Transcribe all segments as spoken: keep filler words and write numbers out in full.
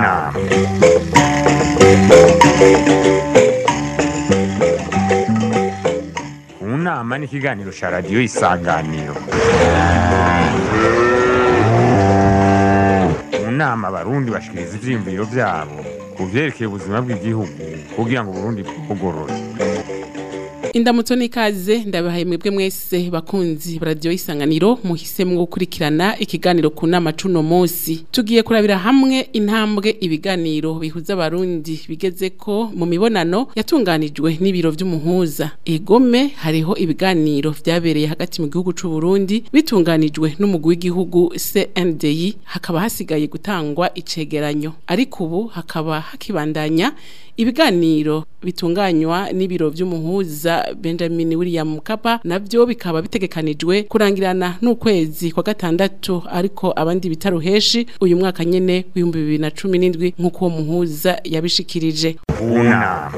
nama. Unama ni ikiganiro ca radiyo Isanganiro. Unama abarundi bashikiriza ivyiyumviro vyabo ku vyerekeye ubuzima bw'igihugu kugira ngo Burundi bugorore. Indamutso nikaze ndabahaye mwebwe mwese bakunzi radio Isanganiro muhisemwe gukurikirana ikiganiro ku nama cuno munsi. Tugiye kurabira hamwe intambwe ibiganiro bihuza abarundi bigeze ko mu mibonano yatunganijwe n'ibiro vy'umuhuza. Egome hariho ibiganiro vyabereye hagati mu gihugu c'u Burundi bitunganijwe n'umugwi w'igihugu C N D I, hakaba hasigaye gutangwa icegeranyo. Ariko ubu hakaba hakibandanya ibiganiro bitunganywa n'ibiro vy'umuhuza Benjamin William Mkapa, navyo bikaba bitegekanijwe kurangirana n'ukwezi kwa gatandatu, ariko abandi bitaruheshi uyu mwaka nyene w'ibihumbi bibiri na cumi n'indwi nk'uko uwo muhuza yabishikirije. Una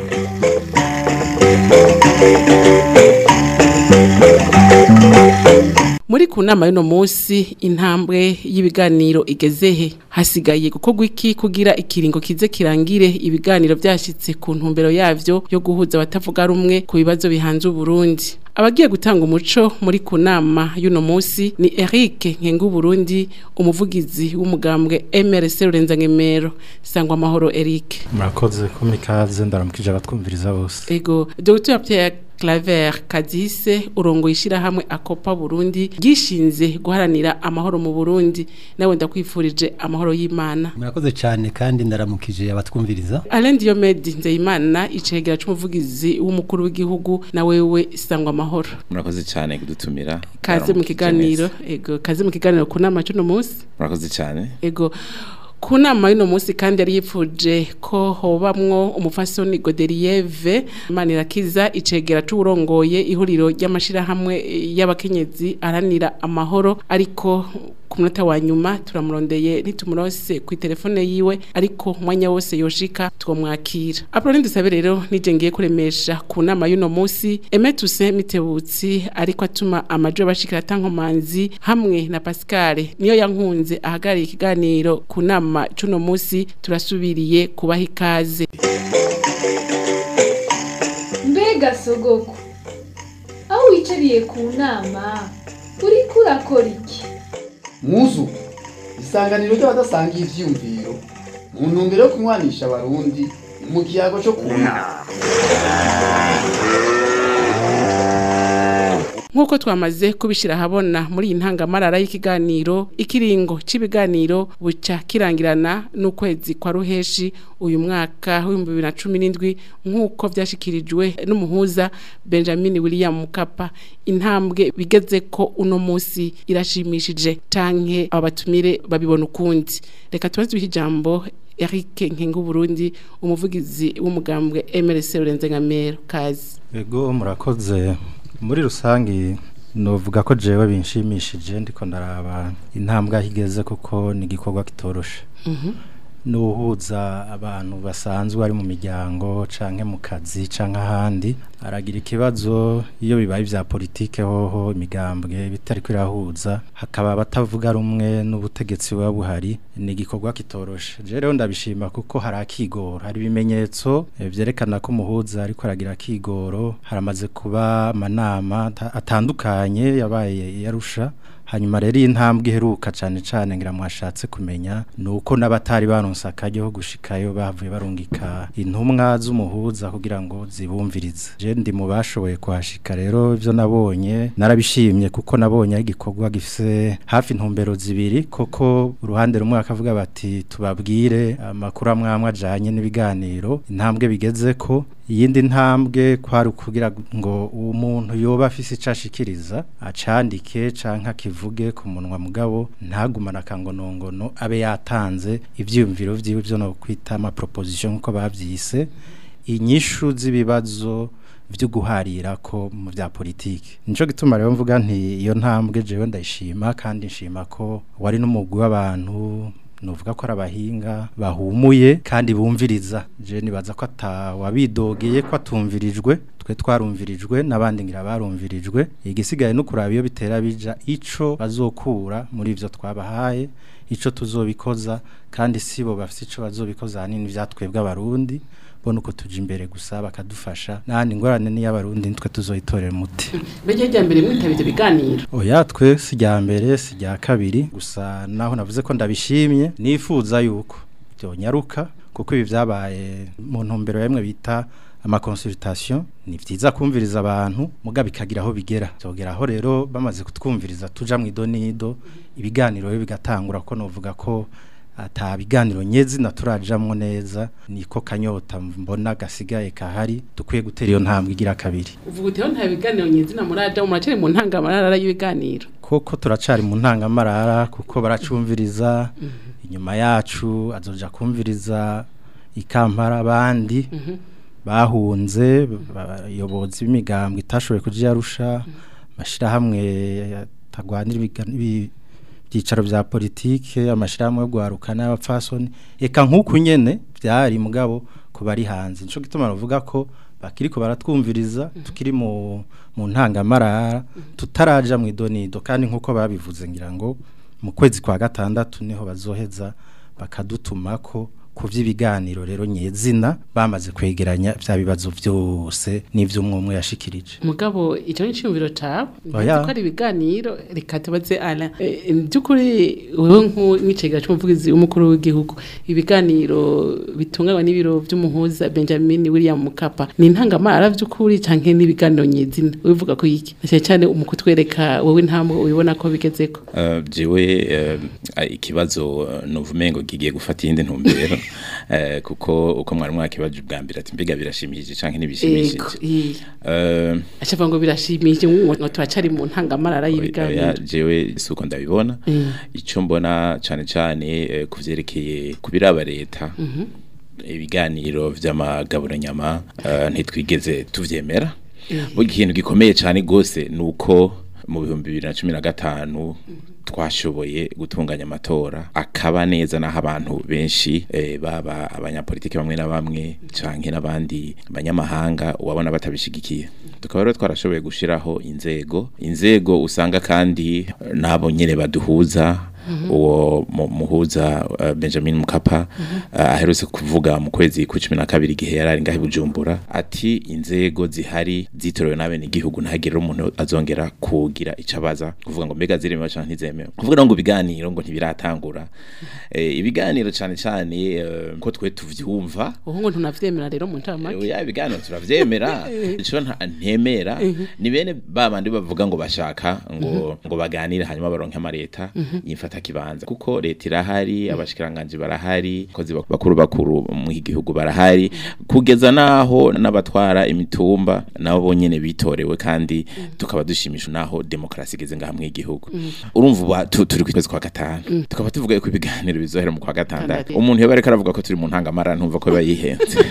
Muri kunama yuno munsi intambwe y'ibiganiro igezehe, hasigaye gukorwa iki kugira ikiringo kize kirangire ibiganiro vyashitse ku ntumbero yavyo yo guhuza abatavuga rumwe ku bibazo bihanze Burundi. Abagiye gutanga umuco muri kunama yuno munsi ni Eric Nkengu Burundi, umuvugizi w'umugambwe M R C Rurenzangemero. Sangwa amahoro Eric. Murakoze ko mikaze ndaramukije abatwumviriza bose. Ego Docteur Pierre Claver Kadise urongo ishira hamwe Akopa Burundi gishinze guharanira amahoro mu Burundi, nawe ndakwifurije amahoro y'Imana. Murakoze cyane kandi ndaramukije abatwumviriza. Alain Diomede Nzeyimana icegera c'umuvugizi w'umukuru w'igihugu, na wewe sangwa amahoro. Murakoze cyane kudutumira. Kaze mu kiganiro. Ego kaze mu kiganiro kunama cuno munsi. Murakoze cyane. Ego kunama yuno munsi kandi yari yipfuje ko hobamwo umufasoni Godelieve Manirakiza icegera c'urongoye ihuriro ry'amashira hamwe y'abakenyezi aranira amahoro, ariko ku munota wa nyuma turamurondeye nitumurose ku telefone yiwe, ariko mwanya wose yoshika twomwakira. Apolline dusabe rero nije ngiye kuremesha ku nama yuno munsi. Emetuse Mitebutsi ariko atuma amajwi bashikira tankomanzi hamwe na Pascal niyo yankunze ahagariye ikiganiro ku nama cuno munsi. Turasubiriye kubaha ikaze. Mbega sogoko aho wicariye ku nama uri kurakora iki? Muzu Isanganiro ry'abadasangiye ivyumviro mu ntumbero yo kunywanisha abarundi mu kiyago cyo kunama. Nkuko twamaze kubishira habona muri intangamarara y'ikiganiro, ikiringo c'ibiganiro buca kirangirana n'ukwezi kwa ruheshi uyu mwaka w'ibihumbi bibiri na cumi n'indwi nkuko vyashikirijwe n'umuhuza Benjamin William Mkapa. Intambwe bigeze ko uno munsi irashimishije canke ababatumire babibona ukundi. Reka tubaze ijambo Eric Nkengu Burundi, umuvugizi w'umugambwe M R C Rurenzangemero. Kazi. Ego murakoze. Muri rusangi novuga ko jewe binshimishije ndiko ndaraba intambwe higeze kuko ni gikorwa kitoroshe. Mhm. Nuhuza abantu basanzwe ari mu miryango canke mu kazi canke ahandi, aragira ikibazo iyo bibaye vya politike hoho imigambwe bitari kwirahuza, hakaba batavuga rumwe n'ubutegetsi buba buhari, ni gikorwa kitoroshe. Je rero ndabishima kuko hari akigoro, hari ibimenyetso vyerekana ko muhuza ariko aragira akigoro. Haramaze kuba amanama atandukanye yabaye yarusha. Hanyuma rero intambwe iheruka cyane cyane ngira mwashatse kumenya nuko n'abatari baronse akaryo ho gushikayo bavuye barungika intumwa z'umuhuza kugira ngo zibumvirize. Je ndi mu bashoboye kuhashika, rero ivyo nabonye narabishimye kuko nabonye igikorwa gifise hafi intumbero zibiri, koko uruhande rumwe akavuga bati tubabwire amakuru amwamwe ajanye n'ibiganiro intambwe bigeze ko, iyindi ntambwe kwari kugira ngo umuntu yoba afise icashikiriza acandike canka kivuge ku munwa mugabo ntagumana kangonongono abe yatanze ivyiyumviro vyiwe byo no kwita ama proposition nko bavyise, inyishu z'ibibazo vyo guharira ko mu vya politike. Nico gituma rero mvuga nti iyo ntambwe jewe ndayishima, kandi nshima ko wari n'umugwi w'abantu nuvuga ko arabahinga bahumuye kandi bumviriza. Je nibaza ko atawabidogeye ko atumvirijwe, twe twarumvirijwe nabandi ngira barumvirijwe. Igisigaye no kuraba iyo bitera bija ico bazokura muri ivyo twabahaye, ico tuzobikoza kandi sibo bafite ico bazobikoza hanini vyatwebwe abarundi bona uko tuja imbere gusa bakadufasha nandi ngorane ni y'abarundi nitwe tuzoyitorera umuti Beje rya mbere mwitabije biganiro oya twe si rya mbere si rya kabiri gusa naho navuze ko ndabishimye nifuza yuko byo nyaruka kuko ibi vyabaye mu ntumbero yemwe bita ama consultation ni vyiza kumviriza abantu muga bikagira aho bigera zogera aho rero bamaze kutwumviriza tuja mu idonido ibiganiro bigatangura ko novuga ko ata biganiro nyezi naturajamwo neza niko kanyota mbona gasigaye kahari dukwiye gutera iyo ntambwe igira kabiri uvuga uti nta biganiro nyezi na muraja muracere mu ntangamarara y'ibiganiro koko turacari mu ntangamarara kuko baracumviriza mm -hmm. inyuma yacu azoja kumviriza ikampara abandi mm -hmm. bahunze bayobozi b'imigambwe itashoboye kuja Arusha mashira hamwe tagwanira byicaro bya politike amashirahamwe yo gwarukana y'abapfasoni eka nkuko nyene byari mugabo ko bari hanze nico gituma navuga ko bakiri ko baratwumviriza tukiri mu mu ntangamarara tutaraja mu idonido kandi nkuko babivuze ngira ngo mu kwezi kwa gatandatu niho bazoheza bakadutumako kuvyibiganiro rero nyezina bamaze kwegeranya vya bibazo byose n'ivyo umwe yashikirije mugabo ico nicumviro cabo ko ari biganiro reka tubaze ala byukuri wewe nk'icegera cy'umuvugizi w'umukuru w'igihugu ibiganiro bitunganywa n'ibiro by'umuhuza Benjamin William Mkapa ni intangamara byukuri canke n'ibiganiro nyezina ubivuga ko yiki cyane cyane umukutwereka wowe ntambwe ubibona ko bigezeko uh, jewe uh, ikibazo novumengo gigiye gufata iyindi ntumbero Eh, kuko uko mwari mwakibaje bwa mbere ati mbiga birashimishije canke nibishimishije eh acha ngo birashimishije ngo turacari mu ntangamarara y'ibiganiro jewe suko ndabibona mm. ico mbona cane cane eh, kuvyerekeye kubiraba leta mm -hmm. ibiganiro vy'amagaburo nyama uh, ntitwigeze tuvyemera mm. bo ikintu gikomeye cane gose nuko mu bihumbi bibiri na cumi na gatanu mm. twashoboye gutunganya amatora akaba neza naho abantu benshi e, baba abanyapolitike bamwe na bamwe canke n'abandi abanyamahanga wabona batabishigikiye tukaba rero twarashoboye gushiraho inzego inzego usanga kandi nabo nyene baduhuza uwo muhuza uh, Benjamin Mkapa uh, aherutse kuvuga mu kwezi ku cumi na kabiri gihe yarari ngahe Bujumbura ati inzego zihari zitorewe nabe n'igihugu ntagire umuntu azongera kugira icabaza kuvuga ngo mbega zireme cyane ntizemewe kuvuga ngo biganiro ngo ntibiratangura eh, ibiganiro cyane cyane uh, ko twe tuvyumva uho ngo tunavyemera rero mu ntamake ya biganiro turavyemera ico ntemera ni bene babandi bavuga ngo bashaka ngo ngo baganire hanyuma baronke amareta yifata kibanza kuko leta irahari abashikiranganje barahari kozi bakuru bakuru mu gihugu barahari kugeza naho n'abatwara imitumba nabo bonyene bitorewe kandi tukaba dushimisha naho demokrasi igeze ngaha mu gihugu urumva turi kwiteze kwa gatanu tukaba tuvuga ko ibiganiro bizohera mu kwa gatandatu umuntu yaba ariko aravuga ko turi mu ntangamara ntumva ko bayihenze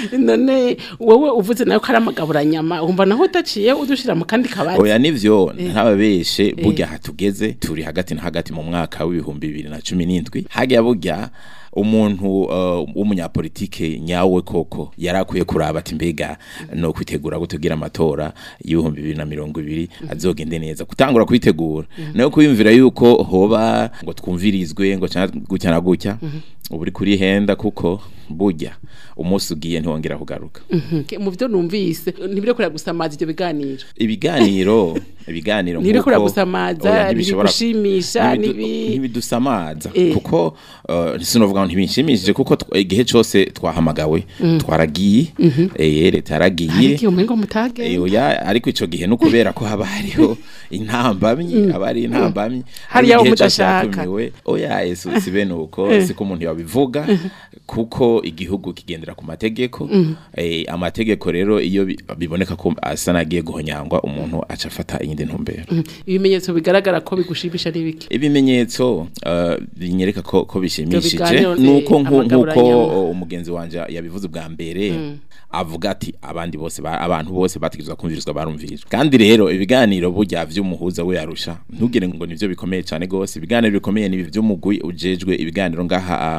none wowe uvuze nayo ko ari amagabura nyama umva naho utaciye udushira mu kandi kabati oya nivyo ntababeshe burya hatugeze turi hagati na hagati mu mwaka w'ibihumbi bibiri na cumi n'indwi hagiye burya umuntu w'umunyapolitike uh, nyawe koko yarakwiye kuraba ati mbega no kwitegura gutugira amatora y'ibihumbi bibiri na mirongo ibiri azogende neza kutangura kwitegura nayo kuyumvira yuko hoba ngo twumvirizwe ngo gucyana gucya uburi kuri henda kuko burya umunsi ugiye ntiwongera kugaruka mu byo numvise ntibire kura gusamaza ibyo biganiro ibiganiro ibiganiro ntibire kura gusamaza bigushimisha ntibidusamaza kuko sinovuga ngo ntibinshimishije kuko igihe cyose twahamagawe twaragiye eh leta yaragiye ariko umengo mutage oya ariko ico gihe no kubera ko haba hariho intambamyi abari intambamyi hari yaho mudashaka oya Yesu sibene uko siko umuntu yabivuga kuko igihugu kigendera ku mategeko eh amategeko rero iyo biboneka ko asanagiye guhonyangwa umuntu acafata iyindi ntumbero ibimenyetso bigaragara ko bigushimisha n'ibiki ibimenyetso binyereka ko ko bishimishije nuko nkuko umugenzi wanje yabivuze bwa mbere avuga ati abandi bose abantu bose bategezwa kumvirizwa barumvirijwe kandi rero ibiganiro burya vy'umuhuza we Arusha ntugire ngo nivyo bikomeye cyane gose ibiganiro bikomeye nibi vy'umugwi ujejwe ibiganiro ngaha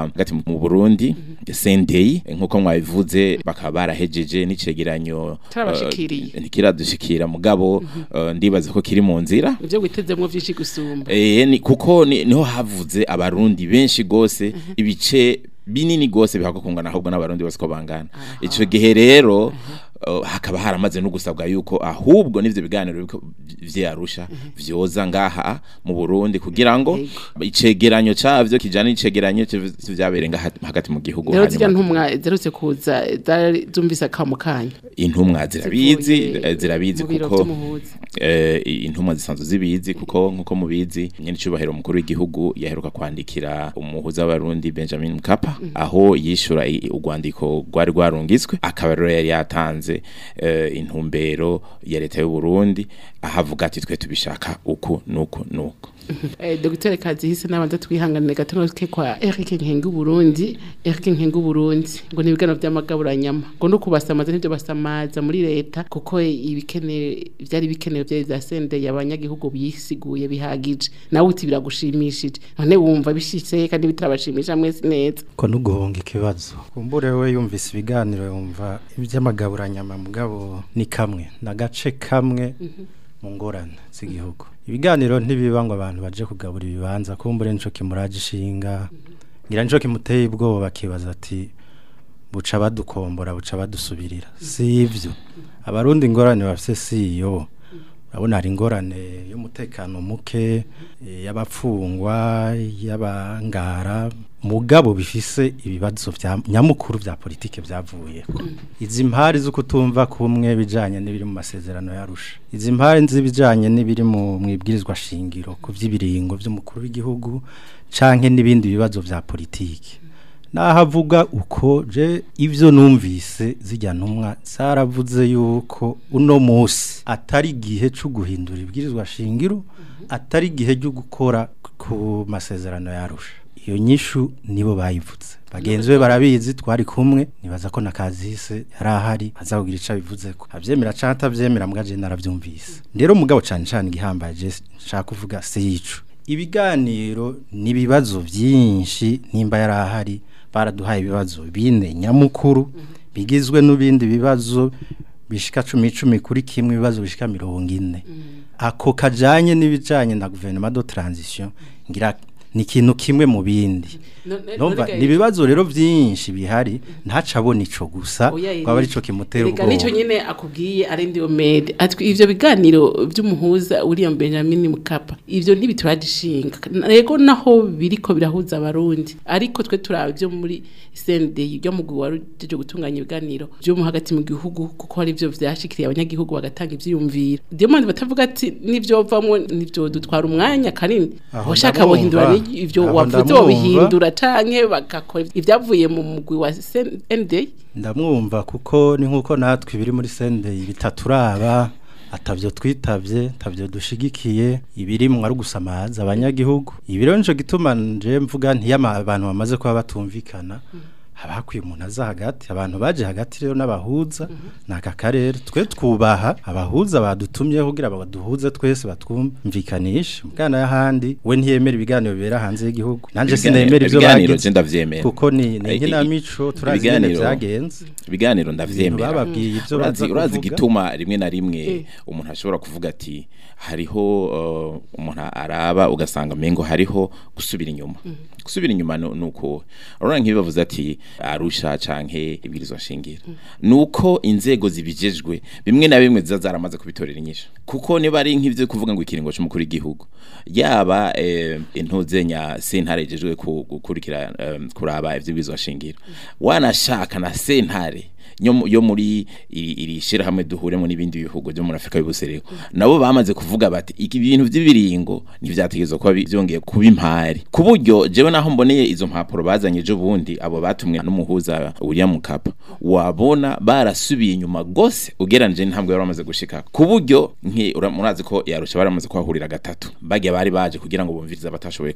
hagati mu Burundi Sendei nkuko mwabivuze bakaba barahejeje n'icegeranyo Tarabashikiriye. ntikiradushikira mugabo uh, ndibaza ko kiri mu nzira Ivyo gwitezemwo vyinshi gusumba. Eh ni kuko ni- niho havuze abarundi benshi gose ibice binini gose bihako kungana ahubwo n'abarundi bose ko bangana. Ico gihe rero uh, hakaba haramaze no gusabwa yuko ahubwo n'ivyo biganiro biko vyarusha vyoza ngaha mu Burundi kugira ngo icegeranyo cavyo kijana icegeranyo vyaberenga hagati mu gihugu. Rero hanyuma- zirya ntumwa zerutse kuza zari zumvise akamukanya. intumwa zirabizi Zivuye eh, zirabizi mu biro kuko vy'umuhuza. eh, intumwa zisanzwe zibizi kuko nkuko mubizi nyene cyubahiro mukuru w'igihugu yaheruka kwandikira umuhuza w'abarundi Benjamin Mkapa aho yishura i- urwandiko rwari rwarungitswe akaba rero yari yatanze eh, intumbero ya leta y'u Burundi ahavuga ati twe tubishaka uku nuku nuku. Eh, Dr Kazihise nabanza twihanganire gato ke kwa Eric Nkengu Burundi Eric Nkengu Burundi ngo nibigano vy'amagaburanyama ngo no kubasamaza n'ivyo basamaza muri leta kuko ibikene vyari bikenewe vya vya sende y'abanyagihugu bisiguye bihagije nawe uti biragushimishije none wumva bishitse kandi bitarabashimisha mwese neza ko nuguhonga ikibazo kumbure we yumvise ibiganiro yumva iby'amagaburanyama mugabo ni kamwe nagace kamwe mu ngorane z'igihugu ibiganiro ntibiba ngo abantu baje kugabura ibibanza kumbure nico kimuraje ishinga ngira nico kimuteye ubwoba bakibaza ati buca badukombora buca badusubirira si ivyo abarundi ingorane bafise siyo urabona hari ingorane y'umutekano muke eh, y'abapfungwa y'abangara mugabo bifise ibibazo vya nyamukuru vya politike vyavuye izi mpari zo kutumva kumwe bijanye n'ibiri mu masezerano yarusha izi mpari nzibijanye n'ibiri mu mwibwirizwa shingiro ku vy'ibiringo vy'umukuru w'igihugu canke n'ibindi bibazo vya politike nahavuga uko je ivyo numvise zijya ntumwa zaravuze yuko uno musi atari gihe cyo guhindura ibwirizwa shingiro atari gihe cyo gukora ku masezerano yarusha iyo nyishu nibo bayivuze bagenzi be barabizi twari kumwe nibaza ko nakazise yarahari azakugira ica bivuze ko avyemera canta vyemera mwaje naravyumvise rero mugabo cyane cyane gihambaje nshaka kuvuga siyico ibiganiro nibibazo byinshi nimba yarahari baraduhaye ibibazo bine nyamukuru bigizwe n'ubindi bibazo bishika cumi cumi kuri kimwe ibibazo bishika mirongo ine ako kajanye n'ibijanye na gouvernement de transition ngira ni kintu kimwe mu bindi numva ni bibazo rero byinshi bihari ntacabona ico gusa kwaba arico kimutera ubwo reka nico nyene akubwiye arendi omede atwi ivyo biganiro by'umuhuza William Benjamin Mkapa ivyo ntibituradishinga rego naho biriko birahuza abarundi ariko twe turaba byo muri C N D byo mu gwaruje gutunganya ibiganiro byo mu hagati mu gihugu kuko hari byo vyashikiriye abanyagihugu bagatanga ivyiyumvira dio mandi batavuga ati nivyo vamwe nivyo dutwara umwanya kanini washaka bohindura ivyo wavuze bihindura canke bakakora ivyavuye mu mugwi wa C N D ndamwumva kuko ni nkuko natwe ibiri muri C N D bitaturaba atavyo twitavye tavyo dushigikiye ibiri mu ari gusamaza abanyagihugu ibiro nico gituma nje mvuga ntiyama abantu bamaze kuba batumvikana habakwiye umuntu aza hagati abantu baje hagati rero n'abahuza naka karere twe twubaha abahuza badutumye kugira baduhuze twese batwumvikanisha mugana y'ahandi we ntiyemera ibiganiro bibera hanze y'igihugu nanje sinemera ivyo bagize ndavyemera kuko ni ngena mico turazine vyagenze ibiganiro ndavyemera bababwiye ivyo baza urazi gituma rimwe na rimwe umuntu ashobora kuvuga ati hariho uh, umuntu araba ugasanga mengo hariho gusubira inyuma gusubira inyuma nuko urana nkibavuze ati arusha canke ibwirizwa shingira nuko inzego zibijejwe bimwe na bimwe zazaramaze kubitorera inyisho kuko niba ari nk'ivyo kuvuga ngo ikiringo cy'umukuru w'igihugu yaba eh, intuzenya sentare ejejwe gukurikira um, kuraba ivyo bizwa shingira wanashaka na sentare yo muri iri shira hamwe duhuremo n'ibindi bihugu byo muri Afrika y'ubusereko nabo bamaze kuvuga bati iki bintu by'ibiringo nivyategezwe kuba byongeye kuba impari kuburyo jewe naho mboneye izo mpapuro bazanye ejo bundi abo batumwe n'umuhuza William Mkapa wabona barasubiye inyuma gose ugeranije n'intambwe yari bamaze gushika kuburyo nki murazi ko yarusha baramaze kwahurira gatatu bagiye bari baje kugira ngo bumvirize abatashoboye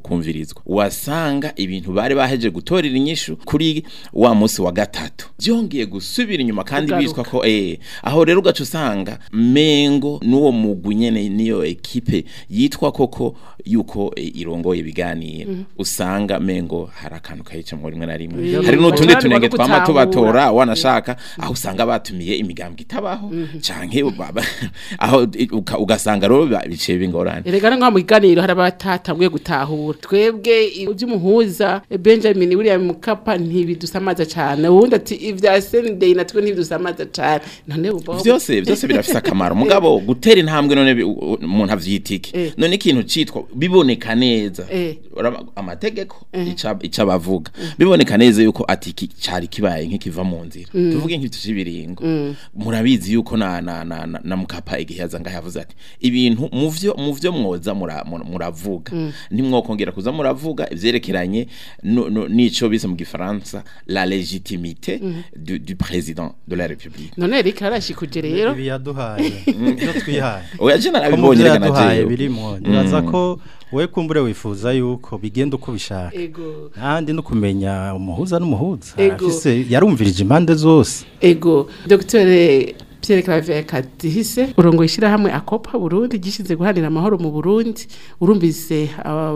kumvirizwa wasanga ibintu bari baheje gutorera inyishu kuri wa munsi wa gatatu byongeye bongeye gusubira inyuma kandi Kugaruka. biswa ko eh aho rero ugaca usanga mengo n'uwo mugwi nyene niyo ekipe yitwa koko yuko eh, irongoye ibiganiro usanga mengo hari akantu kayica mu rimwe na rimwe Mm. hari n'utundi Bashobora tunenge no twama gutahura. tubatora wanashaka aho usanga batumiye imigambwe itabaho canke baba- aho uka- ugasanga rero ba- biciye bingorane Erega nko mu kiganiro hari abatatanguye gutahura twebwe iby'umuhuza Benjamin William Mkapa ntibidusamaza cyane ubundi ati ivya Sunday natwe ntibidusamaza cyane none ubo vyose vyose birafise akamaro mugabo gutera intambwe none bi- u- umuntu avyitike Eh. none ikintu citwa biboneka neza Eh. Uraba- amategeko ica ica bavuga biboneka neza yuko ati iki cari kibaye nk'ikiva mu nzira tuvuge nk'ibyo cy'ibiringo murabizi yuko na na na, na, na Mkapa igihe yaza ngaho yavuze ati ibintu muvyo muvyo mwoza mura- mura- muravuga nimwokongera kuza muravuga ivyerekeranye no- no- nico bise mu gifaransa la légitimité du, du président de la République none Eric arashikuje rero ibi yaduhaye ibyo twihaye oya je ko mu narabibonye byo reka yaduhaye najeyo birimo nibaza ko we kumbure wifuza yuko bigenda uko bishaka ego kandi no kumenya umuhuza n'umuhuza Ego. afise yarumvirije impande zose ego Dr Pierre Claver Kadihise urongo ishira hamwe akopa Burundi gishize guhanira amahoro mu Burundi urumvise aba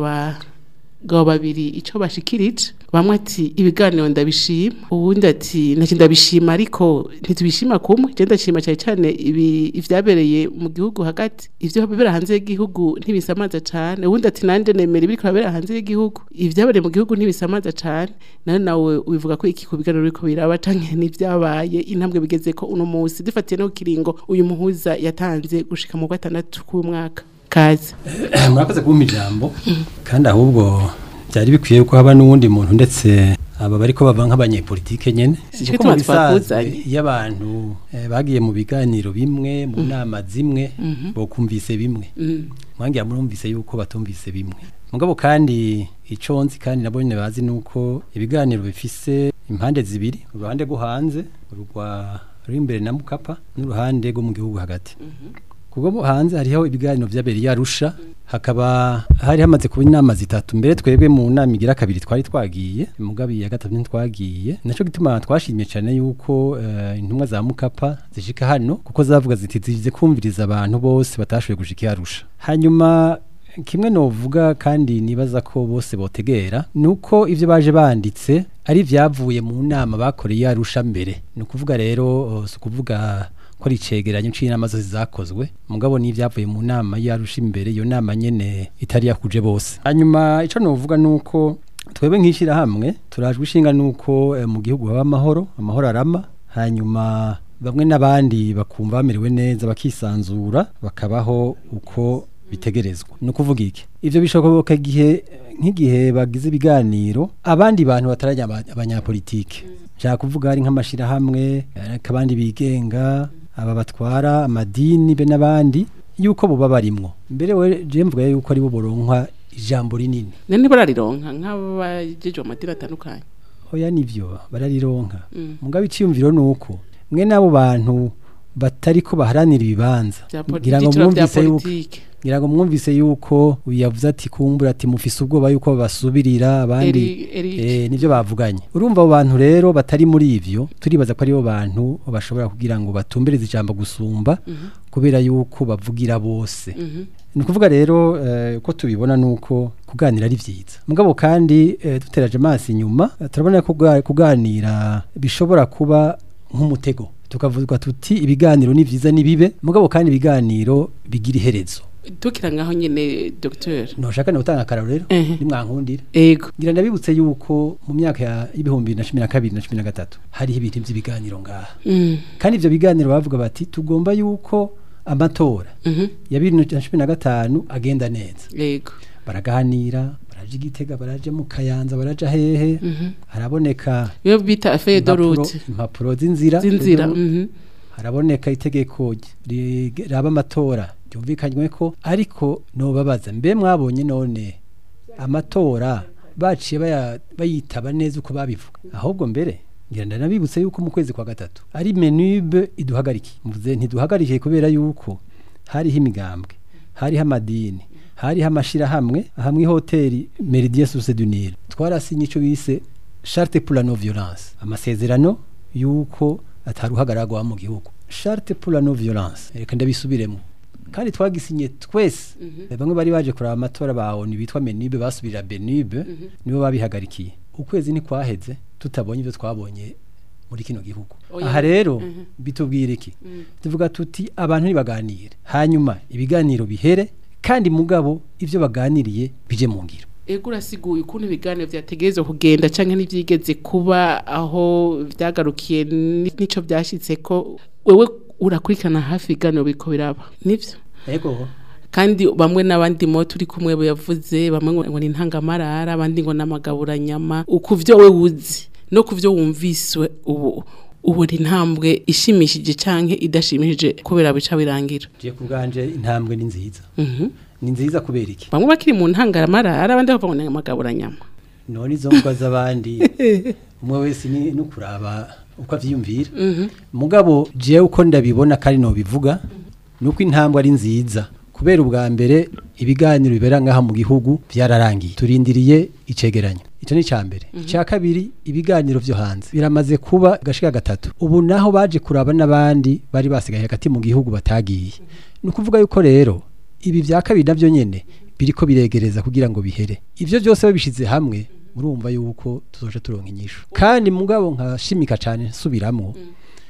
bagabo babiri ico bashikirije bamwe ati ibiganiro ndabishima ubundi ati nacyo ndabishima ariko ntitubishima kumwe je ndashima cyane cyane ibi ivyabereye mu gihugu hagati ivyo bibera hanze y'igihugu ntibisamaza cyane ubundi ati nanje nemera ibiriko bibera hanze y'igihugu ivyabereye mu gihugu ntibisamaza cyane none nawe ubivuga ko iki ku biganiro biriko biraba canke n'ivyabaye intambwe bigeze ko uno munsi dufatiye no kiringo uyu muhuza yatanze gushika mu gatandatu k'umwaka kaze murakoze kumpa ijambo kandi ahubwo byari bikwiye ko haba n'uwundi muntu ndetse aba bariko bava nk'abanyepolitike nyene Sicyo kuko mu tuba twakuzanye. bisanzwe iyo abantu eh, bagiye mu biganiro bimwe mu nama zimwe bokumvise bimwe mwangira murumvise yuko batumvise bimwe mugabo kandi ico nzi kandi nabo nyene bazi nuko ibiganiro bifise impande zibiri uruhande rwo hanze urwa ruri imbere na Mukapa n'uruhande rwo mu gihugu hagati kuko mu hanze hariho ibiganiro vyabereye Arusha hakaba hari hamaze kuba inama zitatu mbere twebwe mu nama igira kabiri twari twagiye mugabi ya gatatu ntitwagiye naco gituma twashimye cyane yuko uh, intumwa za Mukapa zishika hano kuko zavuga ziti zize kumviriza abantu bose batashoboye gushika Arusha hanyuma kimwe novuga kandi nibaza ko bose botegera nuko ivyo baje banditse ari vyavuye mu nama bakoreye Arusha mbere nukuvuga rero uh, sukuvuga ko ari cegeranyo c'inama zose zakozwe mugabo ni vyavuye mu nama yarusha imbere iyo nama nyene itari yakuje bose hanyuma ico novuga nuko twebwe nkishira hamwe turajwe ishinga nuko eh, mu gihugu haba amahoro amahoro arama hanyuma bamwe n'abandi bakumva bamerewe neza bakisanzura bakabaho uko bitegerezwa no kuvuga iki ivyo bishoboka gihe nk'igihe bagize ibiganiro abandi bantu batarajya abanyapolitike nshaka kuvuga ari nk'amashira hamwe kabandi bigenga aba batwara amadini be nabandi yuko bo babarimwo mbere we je mvuga yuko ari bo boronka ijambo rinini none bararironka nk'abajeje amadini atandukanye oya nivyo bararironka mm. mugabo iciyumviro nuko mwe nabo bantu batariko baharanira ibibanza ngira ngo mwumvise yuko ngira ngo mwumvise yuko uyavuze ati kumbura ati mufise ubwoba yuko basubirira abandi eh nivyo bavuganye urumva abo bantu rero batari muri ivyo turibaza ko ari bo bantu bashobora kugira ngo batumbereze ijambo gusumba mm -hmm. kubera yuko bavugira bose mm -hmm. nukuvuga rero eh, ko tubibona nuko kuganira ari vyiza mugabo kandi eh, duteraje amaso inyuma turabona ko kuganira bishobora kuba nk'umutego tukavuga tuti ibiganiro ni vyiza ni bibe mugabo kandi ibiganiro bigira iherezo tukira ngaho nyene docteur no shaka no utanga kararo rero uh -huh. nimwankundira ego ngira ndabibutse yuko mu myaka ya ibihumbi na cumi na kabiri na cumi na gatatu hari ibintu by'ibiganiro ngaha mm. kandi ivyo biganiro bavuga bati tugomba yuko amatora uh -huh. ya bibiri na cumi na gatanu agenda neza ego baraganira baraje Gitega baraje mu Kayanza baraje hehe mm -hmm. haraboneka yo bita affaire de route impapuro z'inzira z'inzira mhm haraboneka itegeko raba amatora byumvikanywe ko ariko no babaza mbe mwabonye none amatora baciye bayitaba neza uko babivuga ahubwo mbere ngira ndanabibutse yuko mu kwezi kwa gatatu ari menube iduhagariki mvuze ntiduhagarike kubera yuko hariho imigambwe hariho amadini hariho amashira hamwe hamwe hoteli Meridien Source du Nil twarasinye ico bise charte pour la non violence amasezerano yuko ataruhagaragwa mu gihugu charte pour la non violence reka ndabisubiremo kandi twagisinye twese mm -hmm. bamwe bari baje kuraba amatora bawo ni bitwa Menibe basubira Benibe mm -hmm. nibo babihagarikiye ukwezi ni kwaheze tutabonye ibyo twabonye muri kino gihugu oh, aha rero mm -hmm. bitubwira iki mm -hmm. tuvuga tuti abantu nibaganire hanyuma ibiganiro bihere kandi mugabo ivyo baganiriye bije mu ngiro ego urasiguye ukuntu ibiganiro vyategerezwa kugenda canke n'ivyigeze kuba aho vyagarukiye nico byashitse ko wewe urakurikirana hafi ibiganiro biko biraba nivyo ego kandi bamwe n'abandi mo turi kumwe yavuze bamwe ngo ni ntangamarara abandi ngo namagabura nyama ukuvyo we uzi no kuvyo wumviswe ubu ubu intambwe ishimishije canke idashimishije kubera bica birangira je kubganje intambwe ni nziza mhm mm ni nziza kubera iki bamwe bakiri mu ntangamarara abandi bavuga ngo namagabura nyama none izo ngwa z'abandi umwe wese ni nukuraba uko avyiyumvira mm -hmm. mugabo je uko ndabibona kandi no bivuga nuko intambwe ari nziza kubera ubwa mbere ibiganiro bibera ngaha mu gihugu byararangiye turindiriye icegeranyo icyo ni cyambere mm -hmm. cya kabiri ibiganiro byo hanze biramaze kuba gashika gatatu ubu naho baje kuraba nabandi bari basigaye hagati mu gihugu batagiye mm -hmm. nukuvuga yuko rero ibi vya kabiri navyo nyene biriko biregereza kugira ngo bihere ivyo byose babishize hamwe murumva yuko tuzoje turonka inyisho kandi mugabo nkashimika cyane subiramo mm.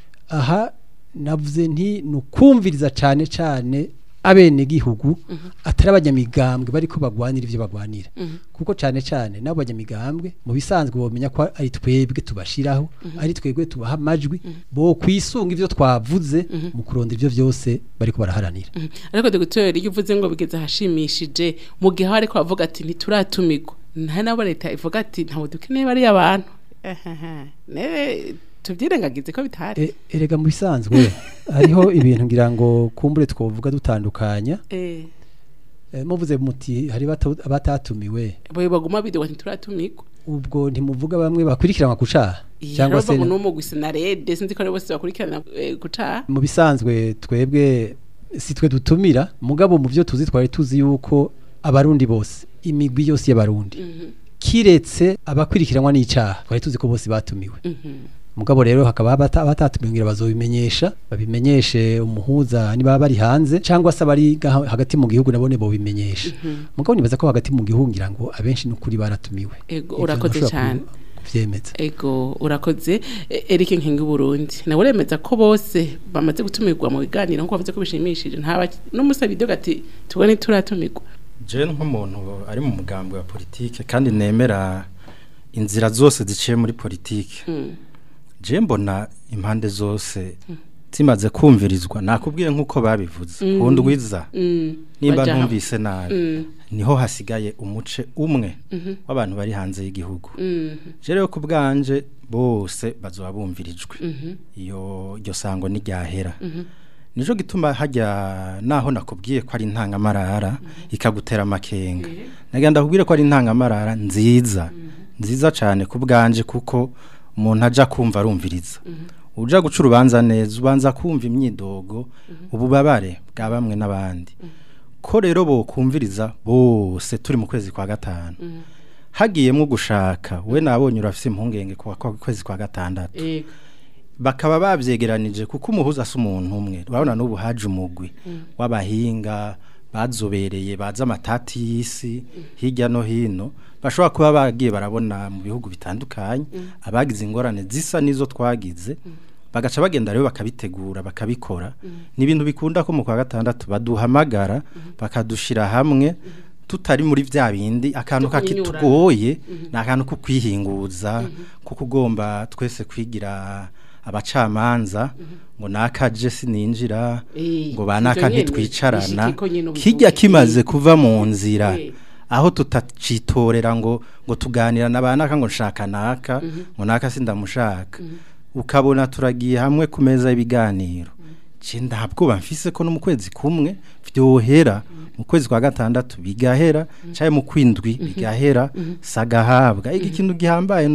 aha navuze nti nukumviriza cyane cyane abene gihugu mm -hmm. atari abanyamigambwe bariko bagwanira ivyo bagwanira mm -hmm. kuko cyane cyane nabo banyamigambwe mu bisanzwe bomenya ko ari twebwe tubashiraho mm -hmm. ari twebwe tubaha amajwi mm -hmm. bo kwisunga ivyo twavuze mm -hmm. mu kuronda ivyo byose bariko baraharanira mm -hmm. ariko dogiteri iyo uvuze ngo bigeze hashimishije mu gihe ariko bavuga ati ntituratumigwa nta nabo leta ivuga ati ntawo dukeneye bari abantu ehehe nebe tubyirengagize ko bitari e, erega mu bisanzwe hariho ibintu ngira ngo kumbure twovuga dutandukanya eh e, muvuze muti hari abatatumiwe boye baguma bidewa ntituratumigwa ubwo ntimuvuga bamwe bakurikiranwa kucaha cyangwa se no mu gusenarede sinzi ko ari bose bakurikirana e, kucaha mu bisanzwe twebwe si twe dutumira mugabo mu byo tuzi twari tuzi yuko abarundi bose imigwi yose y'abarundi mm -hmm. kiretse abakwirikiranwa n'icaha twari tuzi ko bose batumiwe mm -hmm. mugabo rero hakaba abatatumiwe bazobimenyesha babimenyeshe umuhuza niba bari hanze cyangwa se bari hagati mu gihugu nabone bo bimenyesha mm -hmm. mugabo nibaza ko hagati mu gihugu ngira ngo abenshi n'ukuri baratumiwe ego urakoze cyane vyemeza ego urakoze Eric Nkingi Burundi nawe uremeza ko bose bamaze gutumirwa mu biganiro nko bavuze ko bishimishije nta no musabido gati tubone turatumirwa je nk'umuntu ari mu mugambwe wa politike kandi nemera inzira zose ziciye muri politike mm. je mbona impande zose mm. zimaze kumvirizwa nakubwiye nkuko babivuze mm. kundwiza mm. nimba ntumvise nabi mm. niho hasigaye umuce umwe mm -hmm. w'abantu bari hanze y'igihugu mm -hmm. je rero kubganje bose bazoba bumvirijwe mm -hmm. iyo iryo sango ni ryahera mm -hmm. nijo gituma hajya naho nakubwiye ko ari intangamarara mm -hmm. ikagutera amakenga mm -hmm. nagenda kubwire ko ari intangamarara nziza mm -hmm. nziza cyane kubganje kuko umuntu aja kumva arumviriza mm -hmm. uja guca urubanza neza ubanza kumva imyidogo mm -hmm. ububabare bwa bamwe n'abandi mm -hmm. ko rero bo kumviriza bose turi mu kwezi kwa gatanu mm -hmm. hagiyemo gushaka we nabonye urafise impungenge kwa kwezi kwa gatandatu mm -hmm. bakaba bavyegeranije kuko umuhuza asa umuntu umwe urabona n'ubu haje umugwi mm. w'abahinga bazobereye baza amatati y'isi mm. hirya no hino bashobora kuba bagiye barabona mu bihugu bitandukanye mm. abagize ingorane zisa nizo twagize mm. bagaca bagenda rero bakabitegura bakabikora mm. ni ibintu bikunda ko mu kwa gatandatu baduhamagara mm. bakadushira hamwe mm. tutari muri vya bindi akantu kakitugoye mm. na akantu ko kwihinguza mm -hmm. kuko ugomba twese kwigira abacamanza mm -hmm. ngo nakaje sininjira e, ngo banaka ntitwicarana kijya kimaze kuva mu nzira e. aho tutacitorera ngo ngo tuganira nabanaka ngo nshaka naka mm -hmm. ngo naka sindamushaka mm -hmm. ukabona turagiye hamwe ku meza y'ibiganiro je mm -hmm. ndabwo bamfise ko no mu kwezi kumwe vyohera mm -hmm. mu kwezi kwa gatandatu bigahera mm -hmm. cyaye mu kwindwi mm -hmm. bigahera mm -hmm. sagahabwa iki kintu gihambaye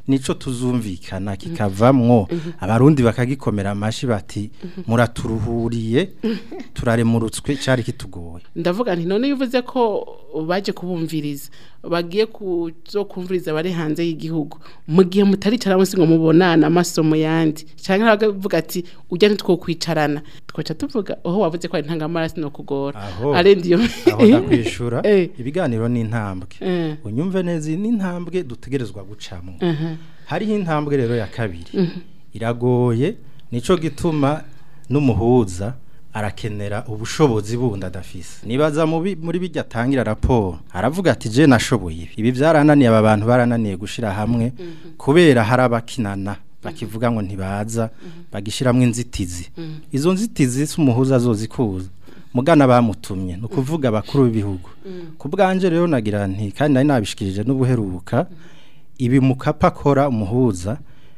nico tuzumvikana kikavamwo abarundi bakagikomera amashi bati muraturuhuriye turaremurutswe cyari kitugoye. Ndavuga nti none yuvuze ko baje kubumviriza bagiye kuzokumviriza bari hanze y'igihugu mu gihe mutaricara munsi ngo mubonana amasomo yandi cyangwa bakavuga ati ujya nitwo kwicarana twaca tuvuga aho wavuze ko ari ntangamara sino kugora arendi yo aho ndakwishura ibiganiro ni intambwe unyumve neza ni intambwe dutegerezwa gucamo hariho intambwe rero ya kabiri iragoye nico gituma n'umuhuza arakenera ubushobozi bundi adafise nibaza muri bijya tangira raporo aravuga ati je nashoboye ibi byarananiye aba bantu barananiye gushira hamwe kubera harabakinana bakivuga ngo ntibaza bagishiramwe inzitizi izo nzitizi s'umuhuza azozikuza mugana bamutumye no kuvuga bakuru b'ibihugu kubwanje rero nagira nti kandi nari nabishikirije n'ubuheruka ibi mukapa kora umuhuza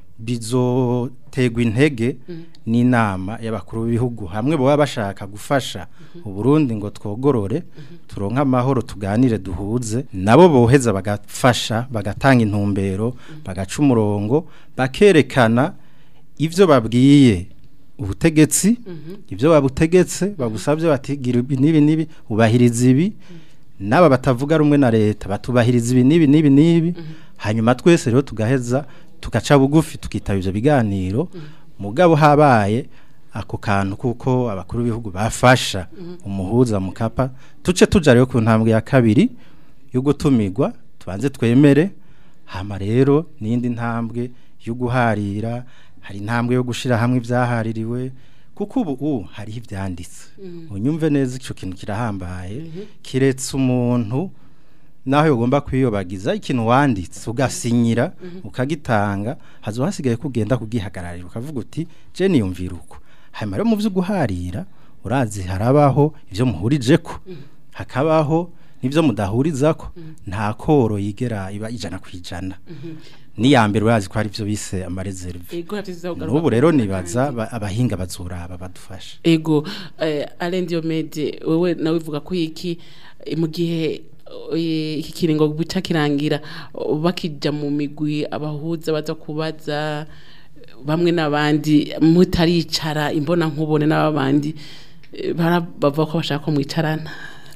bizotegwa intege n'inama y'abakuru b'ibihugu hamwe baba bashaka gufasha uburundi ngo twogorore turonka amahoro tuganire duhuze nabo boheza bagafasha bagatanga intumbero bagaca umurongo bakerekana ivyo babwiye ubutegetsi ivyo babutegetse bagusabye batigira nibi nibi ubahiriza ibi naba batavuga rumwe na leta batubahiriza ibi nibi nibi nibi hanyuma twese rero tugaheza tugaca bugufi tukitaba ivyo biganiro mugabo habaye ako kantu kuko abakuru b'ibihugu bafasha umuhuza mukapa tuce tuja rero ku ntambwe ya kabiri yo gutumirwa tubanze twemere hama rero nindi ntambwe yo guharira hari intambwe yo gushira hamwe ibyahaririwe kuko ubu hari ivyanditse unyumve neza ico kintu kirahambaye kiretse umuntu naho ugomba kwiyobagiza ikintu wanditse ugasinyira ukagitanga hazo hasigaye kugenda kugihagararira ukavuga uti je niyumvira uko hanyuma rero mu byo guharira urazi harabaho ivyo muhurijeko hakabaho nivyo mudahurizako nta koro yigera iba ijana kwijana ni ya mbere urazi ko hari ivyo bise amareserve n'ubu rero nibaza abahinga bazuraba badufasha ego Alain Diomede wewe nawe uvuga ko iki mu gihe iki kiringo buca kirangira bakija mu migwi abahuza baza kubaza bamwe nabandi mutaricara imbona nkubone nabandi barabava ko bashaka ko mwicarana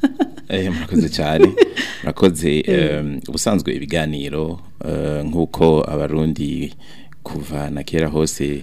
eh murakoze cyane murakoze ubusanzwe ibiganiro nkuko abarundi kuva na kera hose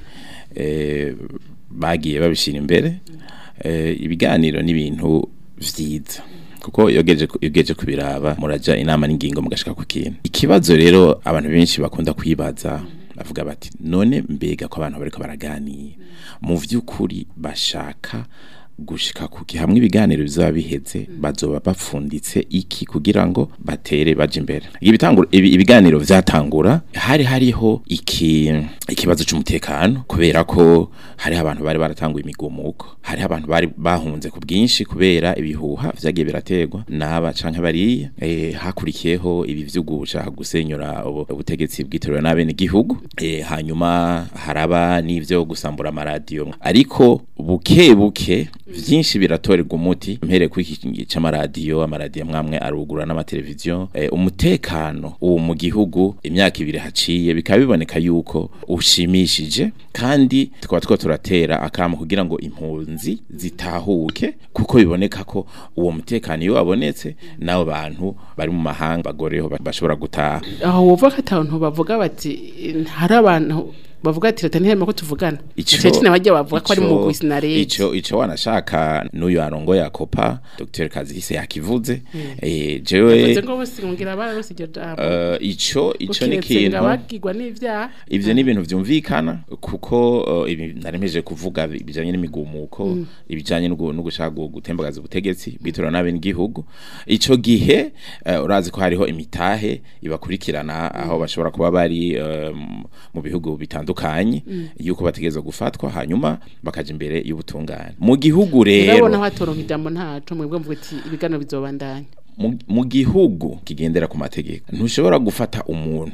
bagiye babishira imbere ibiganiro ni ibintu vyiza kuko yogeje yogeje kubiraba muraja inama n'ingingo mugashika ku kintu ikibazo rero abantu benshi bakunda kwibaza bavuga bati none mbega ko abantu bariko baraganira mu vy'ukuri bashaka gushika kuki hamwe ibiganiro bizaba biheze bazoba bapfunditse iki kugira ngo batere baje imbere ibitangura ibiganiro vyatangura hari hariho iki ikibazo cy'umutekano kubera ko hari abantu bari baratanguye imigumuko hari abantu bari bahunze ku bwinshi kubera ibihuha vyagiye birategwa naba canke bari eh hakurikiyeho ibi vyugusha gusenyura ubutegetsi bwitiriwe n'abene gihugu eh hanyuma haraba n'ivyo gusambura amaradio ariko buke buke vyinshi biratorerwa umuti mpere ku iki cy'amaradiyo amaradiyo mwamwe arugura n'amateleviziyo e, umutekano uwo mu gihugu imyaka ibiri haciye bikabiboneka yuko ushimishije kandi tukaba two turatera akamo kugira ngo impunzi zitahuke kuko biboneka ko uwo mutekano iyo wabonetse nabo bantu bari mu mahanga bagoreho bashobora gutaha aho wova katantu bavuga bati hari abantu bavuga ati reta ntihema ko tuvugana cece nabajya bavuga ko ari mu gwisina rege ico ico wanashaka n'uyu arongo yakopa Dr Kazihise yakivuze eh jewe ngo bose ngira barose iryo jambo ico ico ni kintu bagirwa n'ivyaha ivyo ni ibintu vyumvikana kuko ibi naremeje kuvuga bijanye n'imigumuko ibijanye no gushaka gutembagaza ubutegetsi bitora n'abene gihugu ico gihe urazi ko hariho imitahe ibakurikirana aho bashobora kuba bari mu bihugu bitandukanye dukanye yuko bategeza gufatwa hanyuma bakaje imbere y'ubutungane mu gihugu rero urabona hatoronka ijambo ntaco mwebwe mvuga ati ibiganiro bizobandanya mu gihugu kigendera ku mategeko ntushobora gufata umuntu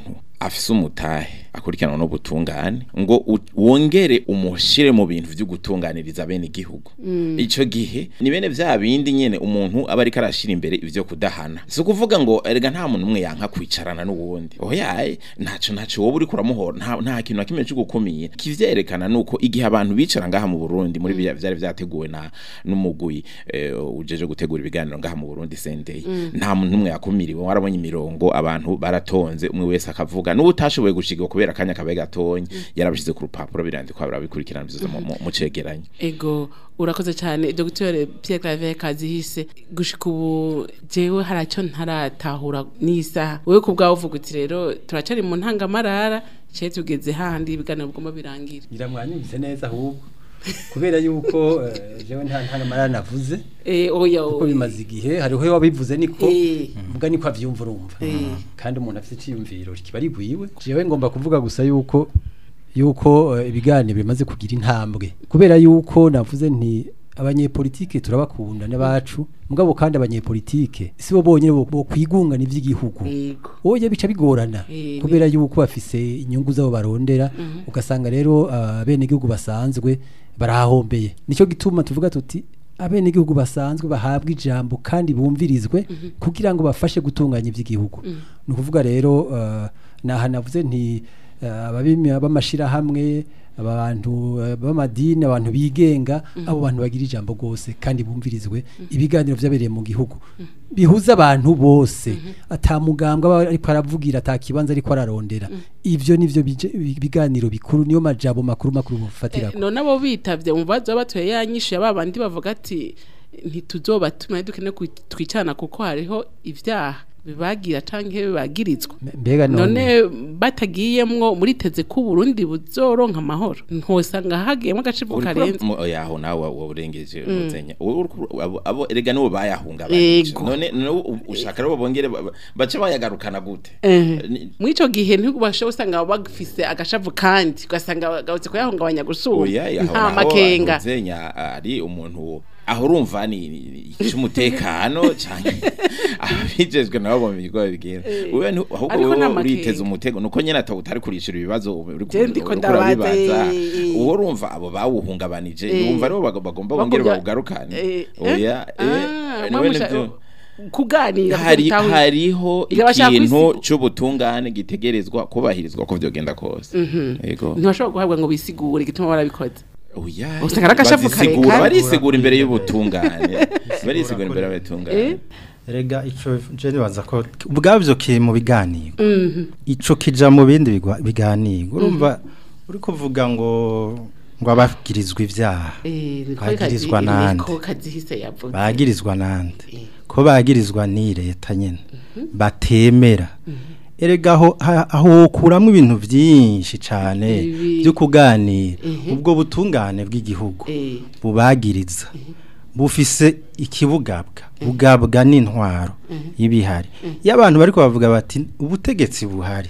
afise umutahe akurikirana no gutungane ngo u- wongere umushire mu bintu vyo gutunganiriza bene igihugu ico gihe ni bene vya bindi nyene umuntu aba ariko arashira imbere ivyo kudahana si kuvuga ngo erega nta muntu umwe yanka kwicarana n'uwundi oyaye ntaco ntaco wowe uri kuramuhora nta nta kintu na kimwe cyo gukomeye kivyerekana nuko igihe abantu bicara ngaha mu Burundi muri bya vyari vyateguwe na n'umugwi eh, ujeje gutegura ibiganiro ngaha mu Burundi Sendey nta muntu umwe yakumiriwe warabonye imirongo abantu baratonze umwe wese akavuga n'utashoboye gushigwa kubera akanya kabaye gatonye yarabishize ku rupapuro birandikwa barabikurikirana bizoza mu- mu- mu cegeranyo ego urakoze cyane Dr Pierre Claver Kazihise gushika ubu jewe haracyo ntaratahura nisa wewe kubwaho uvuga uti rero turacari mu ntangamarara cye tugeze handi ibiganiro bigomba birangira nyiramwanyumvise neza ahubwo kubera yuko eh, jewe nta ntangamara navuze eh oya kuko bimaze igihe hariho wabivuze niko Eh. mbwa niko avyumva urumva Eh. kandi umuntu afite iciyumviro kiba ari gwiwe jewe ngomba kuvuga gusa yuko yuko eh, ibiganiro bimaze kugira intambwe kubera yuko navuze nti abanyepolitike turabakunda n'abacu mugabo kandi abanyepolitike sibo bonyene bo bo kwigungana ivy'igihugu yego oya bica bigorana Eh, kubera yuko bafise inyungu zabo barondera ugasanga rero abene igihugu basanzwe barahombeye nico gituma tuvuga tuti abene igihugu basanzwe bahabwa ijambo kandi bumvirizwe kugira ngo bafashe gutunganya ivy'igihugu ni ukuvuga rero uh, naha navuze nti uh, ababimi b'amashira hamwe abantu uh, b'amadini abantu bigenga abo bantu bagira ijambo gose kandi bumvirizwe ibiganiro vyabereye mu gihugu bihuza abantu bose atamugambwa aba ariko aravugira atakibanza ariko ararondera ivyo nivyo bije- biganiro bikuru niyo majabo makuru makuru mufatira Eh, none abo bitavye mu bazo batoye yanyishuye babandi bavuga ati ntituzobatuma dukene twicana kuko hariho ivyaha bibagira canke bibagirizwa mbega none batagiyemwo muriteze ko Burundi buzoronka amahoro ntosanga hagiyemwo agacipo karenze yaho nawe waburengeje muzenya abo abo erega nibo bayahunga banije Ego. none none ushaka rero bongere ba- bace bayagarukana gute Eh, Ni- mwico gihe ntibashoboye usanga bagifise agashavu kandi ugasanga gahutse kuyahungabanya gusura oya yaho nta makenga muzenya ari umuntu aho urumva ni cy'umutekano cyane abijejwe nabo mu bigo bigira wewe ntu- ahubwo Ariko wewe n'amakenga. uriteze umutego nuko nyene atawutari kurishira ibibazo uri Je ndiko ndabaza, eh. uwo urumva abo bawuhungabanije Eh. urumva rero bago- bagomba bongere Bakubya- bawugarukane Eh, oya eh? Ah, eh mwamusha- niwe nivyo kuganira hari gutahu- hariho Ira bashaka ikintu kwisiga- c'ubutungane gitegerezwa kubahirizwa ko vyogenda kose yego ntibashobora guhabwa ngo bisigure igituma barabikoze oya Usanga ari agashavu bazisigura, karekare. barisigura imbere y'ubutungane barisigura imbere y'ubutungane Eh? Erega ico je nibaza ko ubwavyo ki mu biganiro ico kija mu bindi bigwa- biganiro urumva uri kuvuga ngo ngo abagirizwa ivyaha Eh, niko bagirizwa kazi- nande niko kazihise yavuze bagirizwa nande ko bagirizwa ni leta nyene batemera erega aho ha- aho kuramwe ibintu vyinshi cane Ibi- byo kuganira ubwo butungane bw'igihugu Eh. bubagiriza bufise ikibugabwa bugabwa n'intwaro y'ibihari iyo abantu bariko bavuga bati ubutegetsi buhari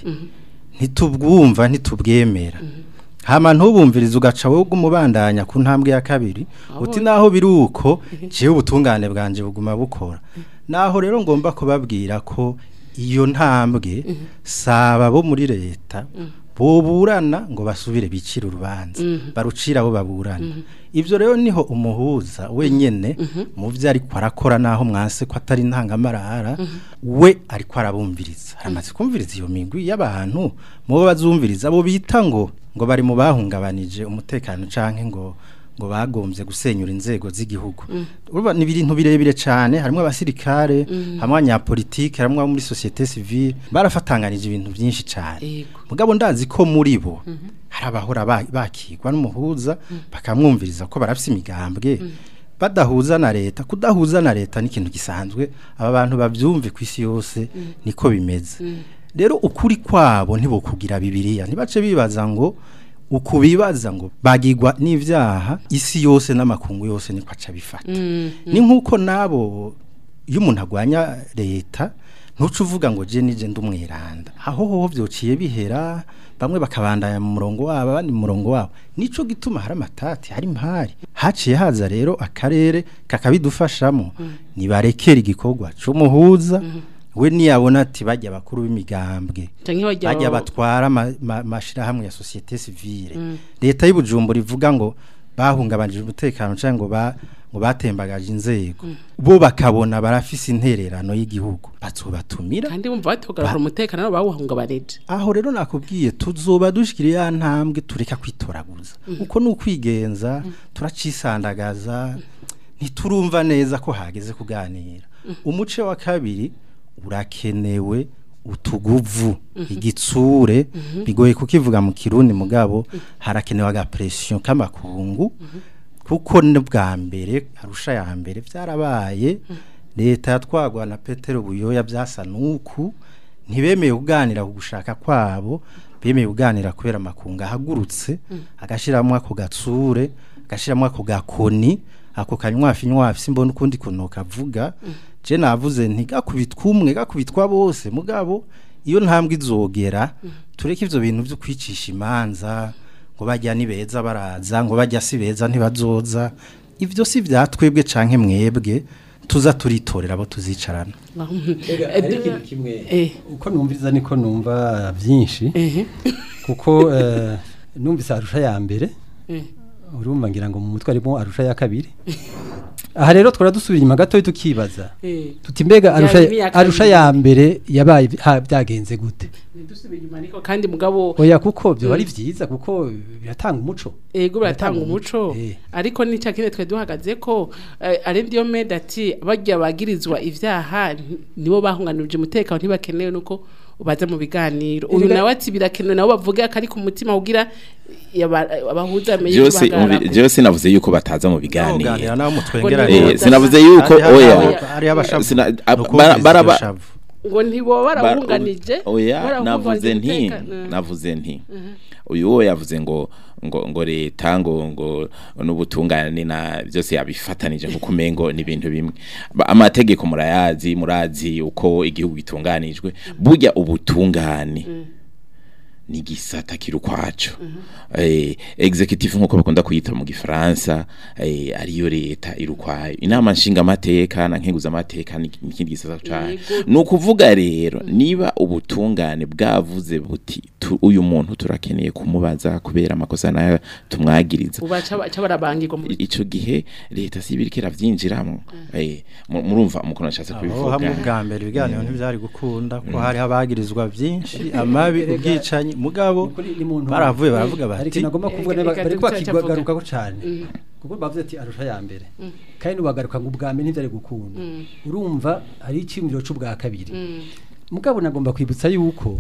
ntitubwumva ntitubwemera hama ntubumviriza ugaca wowe umubandanya ku ntambwe ya kabiri uti naho biri uko jewe ubutungane bwanje buguma bukora naho rero ngomba kubabwira ko iyo ntambwe saba bo muri leta boburana ngo basubire bicira urubanza barucira abo baburana ivyo rero niho umuhuza wenyene mu vyo ariko arakora naho mwanse ko atari ntangamarara we ariko arabumviriza aramaze kumviriza iyo migwi y'abantu mu bo bazumviriza abo bita ngo ngo bari mu bahungabanije umutekano canke ngo ngo bagombye gusenyura inzego z'igihugu urumva ni ibintu birebire cyane harimo abasirikare hamwe abanyapolitike harimo abo muri societe civile barafatanganije ibintu byinshi cyane Yego. mugabo ndazi ko muri bo hari abahora ba- bakigwa n'umuhuza bakamwumviriza ko barafise imigambwe badahuza na leta kudahuza na leta ni ikintu gisanzwe aba bantu bavyumve ku isi yose niko bimeze rero ukuri kwabo ntibokugira bibiliya ntibace bibaza ngo ukubibaza ngo bagigwa n'ivyaha isi yose n'amakungu yose niko aca bifata ni nkuko nabo iyo umuntu agwanya leta ntuce uvuga ngo je nije ndumwiranda aho hoho vyociye bihera bamwe bakabandanya mu murongo wabo abandi mu murongo wabo nico gituma hari amatati hari impari haciye haza rero akarere kakabidufashamo nibarekera igikorwa c'umuhuza we niyabona ati bajya bakuru b'imigambwe Canke bajya bajya batwara amashira hamwe ya societe civile leta y'Ibujumbura ivuga ngo bahungabanije umutekano cyangwa ngo ba ngo batembagaje inzego bo bakabona barafise intererano y'igihugu batsobatumira kandi bumva batogarura umutekano no bawuhungabanije aho rero nakubwiye tuzoba dushikira ya ntambwe tureka kwitoraguza uko nukwigenza turacisandagaza ntiturumva neza ko hageze kuganira umuce wa kabiri urakenewe utuguvu igitsure bigoye kukivuga mu kirundi mugabo harakenewe aga pression kamakungu kuko n'ubwa mbere arusha ya mbere byarabaye leta yatwagwa na Petero Buyoya byasa nuku ntibemeye kuganira kugushaka kwabo bemeye kuganira kubera makunga hagurutse agashiramwe ako gatsure agashiramwe ako gakoni ako kanywafi nywafi simbona ukundi kuno kavuga je navuze nti gakubitwa umwe gakubitwa bose mugabo iyo ntambwe izogera tureke ivyo bintu byo kwicisha imanza ngo bajya ni beza baraza ngo bajya si beza ntibazoza ivyo si vyatwebwe canke mwebwe tuza turitorera abo tuzicarana kimwe uko numviza niko numva byinshi kuko numvise arusha ya mbere urumva ngira ngo mu mutwe arimo arusha ya kabiri aha rero twara dusubira inyuma gato tukibaza tuti mbega arusha arusha ya mbere yabaye byagenze gute dusubira inyuma niko kandi mugabo oya kuko byo bari vyiza kuko biratanga umuco ego biratanga umuco ariko ni cyakine twe duhagaze ko arendiyo meda ati bajya bagirizwa ivyaha nibo bahunganuje umutekano ntibakenewe nuko ubaza mu biganiro uyu nawe ati birakenewe nabo bavuga kari ku mutima ugira abahuza amenye byose byose navuze yuko bataza mu biganiro eh sinavuze yuko oya baraba ngo ntibo barahunganije oya navuze nti navuze nti uyu wo yavuze ngo ngo ngo leta ngo ngo n'ubutungane na byose yabifatanije nko kumengo ni ibintu bimwe amategeko murayazi murazi uko igihugu gitunganijwe burya ubutungane ni gisata kiru kwacu eh executive nko bakunda kuyita mu gifaransa eh ariyo leta irukwaye inama nshinga amateka na nkenguza amateka n'ikindi gisata cyane no kuvuga rero niba ubutungane bwavuze buti uyu muntu turakeneye kumubaza kubera amakosa nayo tumwagiriza ubaca barabangirwa mu ico gihe leta sibirikira vyinjiramo eh murumva umukono cyatse kubivuga hamwe bwa mbere biganiro ntibyari gukunda ko hari abagirizwa byinshi amabi ubwicanye mugabo baravuye baravuga bati ariko nagomba kuvuga bari kwakigagaruka ko cyane kuko bavuze ati arusha ya mbere kandi ubagaruka ngo ubwa mbere ntibyari gukunda urumva ari ikimiro cy'ubwa kabiri mugabo nagomba kwibutsa yuko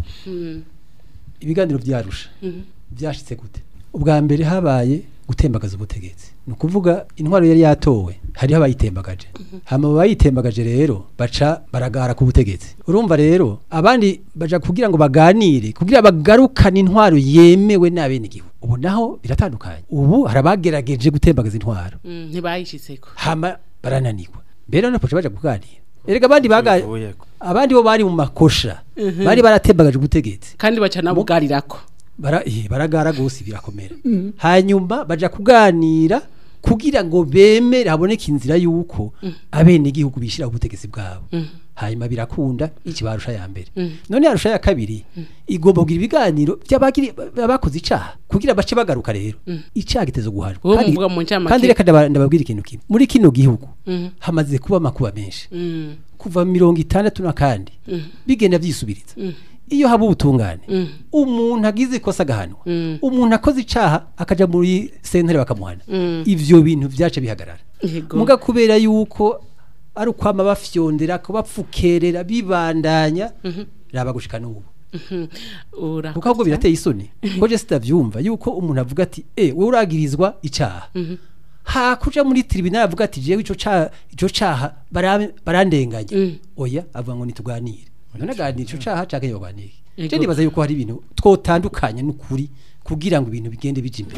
ibiganiro byarusha byashitse gute ubwa mbere habaye gutembagaza ubutegetsi no kuvuga intwaro yari yatowe hari abayitembagaje hama bayitembagaje rero baca baragara ku butegetsi urumva rero abandi baja kugira ngo baganire kugira bagarukane intwaro yemewe n'abene gihugu ubu naho biratandukanye ubu harabagerageje gutembagaza intwaro ntibayishitseko hama barananirwa mbere no poche baja kuganira erega abandi bagaye abandi bo bari mu makosha bari baratembagaje ubutegetsi kandi baca nabugarirako bara eh baragara gose birakomera mm. hanyuma baja kuganira kugira ngo bemere haboneke inzira yuko mm. abene igihugu bishira ubutegetsi bwabo mm. hanyuma birakunda ikibarusha ya mbere mm. none yarusha ya kabiri mm. igomba kugira ibiganiro by'abagiri abakoze icaha kugira bace bagaruka rero mm. icaha gitezo guharwa kandi kandi reka ndababwira ikintu kimwe muri kino gihugu mm. hamaze kuba makuba menshi mm. kuva mirongo itandatu na kandi mm. bigenda byisubiriza mm. iyo haba ubutungane mm. umuntu agize ikosa gahanwa mm. umuntu akoze icaha akaja muri sentare bakamuhana mm. ivyo bintu vyace bihagarara muga kubera yuko ari ukwama bafyondera ko bapfukerera bibandanya mm -hmm. raba gushika n'ubu mm -hmm. kuko ahubwo birateye isoni ko je sitavyumva yuko umuntu avuga ati eh we uragirizwa icaha mm -hmm. ha kuja muri tribunal avuga ati jewe ico caha ico caha barandenganya mm. oya avuga ngo nituganire none gani ico caha cake yoganike je nibaza yuko hari ibintu twotandukanye n'ukuri kugira ngo ibintu bigende bije imbere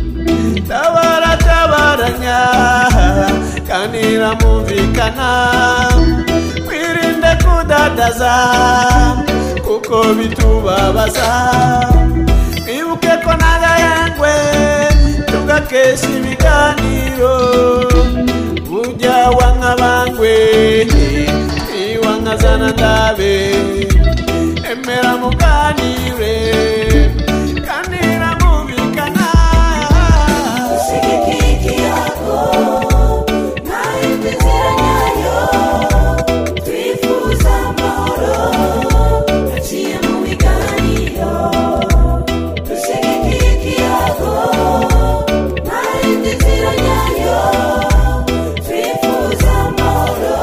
tabara tabaranya kanira mumvikana kwirinde kudadaza kuko bitubabaza ibuke ko nagayangwe tugakesha ibiganiro burya wankabangwe iwangazana murabe emera muganire kanira mubikana ushigikiki yako naimbezeranyayo twifuza amahoro aciye mu biganiro ushigikiki yako naimbezeranyayo twifuza amahoro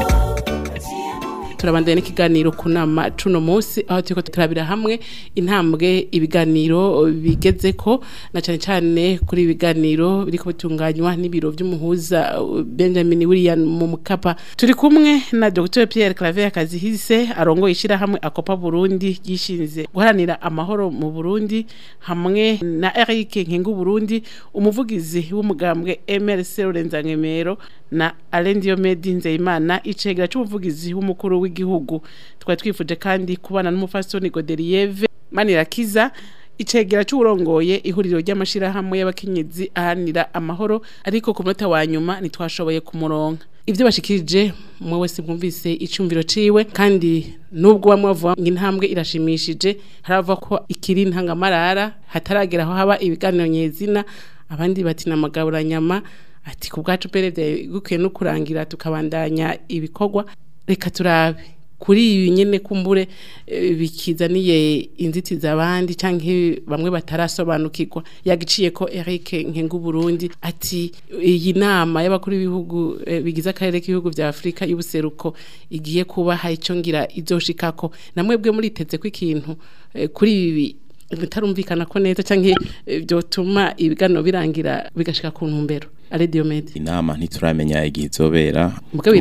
turabandanya n'ikiganiro ku nama cuno munsi aho turiko turabira hamwe intambwe ibiganiro bigezeko na cyane cyane kuri ibiganiro biriko bitunganywa n'ibiro by'umuhuza Benjamin William mu Mukapa. Turi kumwe na Docteur Pierre Claver Kazihise arongoye ishira hamwe Akopa Burundi gishinze guharanira amahoro mu Burundi hamwe na Eric Nkengu Burundi umuvugizi w'umugambwe M R C Rurenzangemero na Alendio Medi Nzeyimana icegera cy'umuvugizi w'umukuru w'igihugu. Twari twifuje kandi kubana n'umufasoni Godelieve Manirakiza icegera cy'urongoye ihuriro ry'amashira hamwe y'abakenyezi ahanira amahoro ariko ku munota wa nyuma nitwashoboye kumuronka. Ivyo bashikirije mwe wese mwumvise icumviro ciwe kandi nubwo bamwe bavuga ngo intambwe irashimishije harava ko ikiri ntangamarara hataragera aho haba ibiganiro nyezina abandi bati namagabura nyama ati ku bwacu perede gukiye no kurangira tukabandanya ibikorwa reka turabe kuri ibi nyene kumbure e, bikizaniye inzitizi abandi canke bamwe batarasobanukirwa yagiciye ko Eric Nkengu Burundi ati iyi nama y'abakuru b'ibihugu e, bigize akarere k'ibihugu vya Afrika y'ubuseruko igiye kuba hayico ngira izoshikako namwebwe muriteze ko ikintu e, kuri ibi bitarumvikana ko neza canke byotuma ibiganiro birangira bigashika ku ntumbero Alendio Medi. Inama ntituramenya igihe izobera mugabo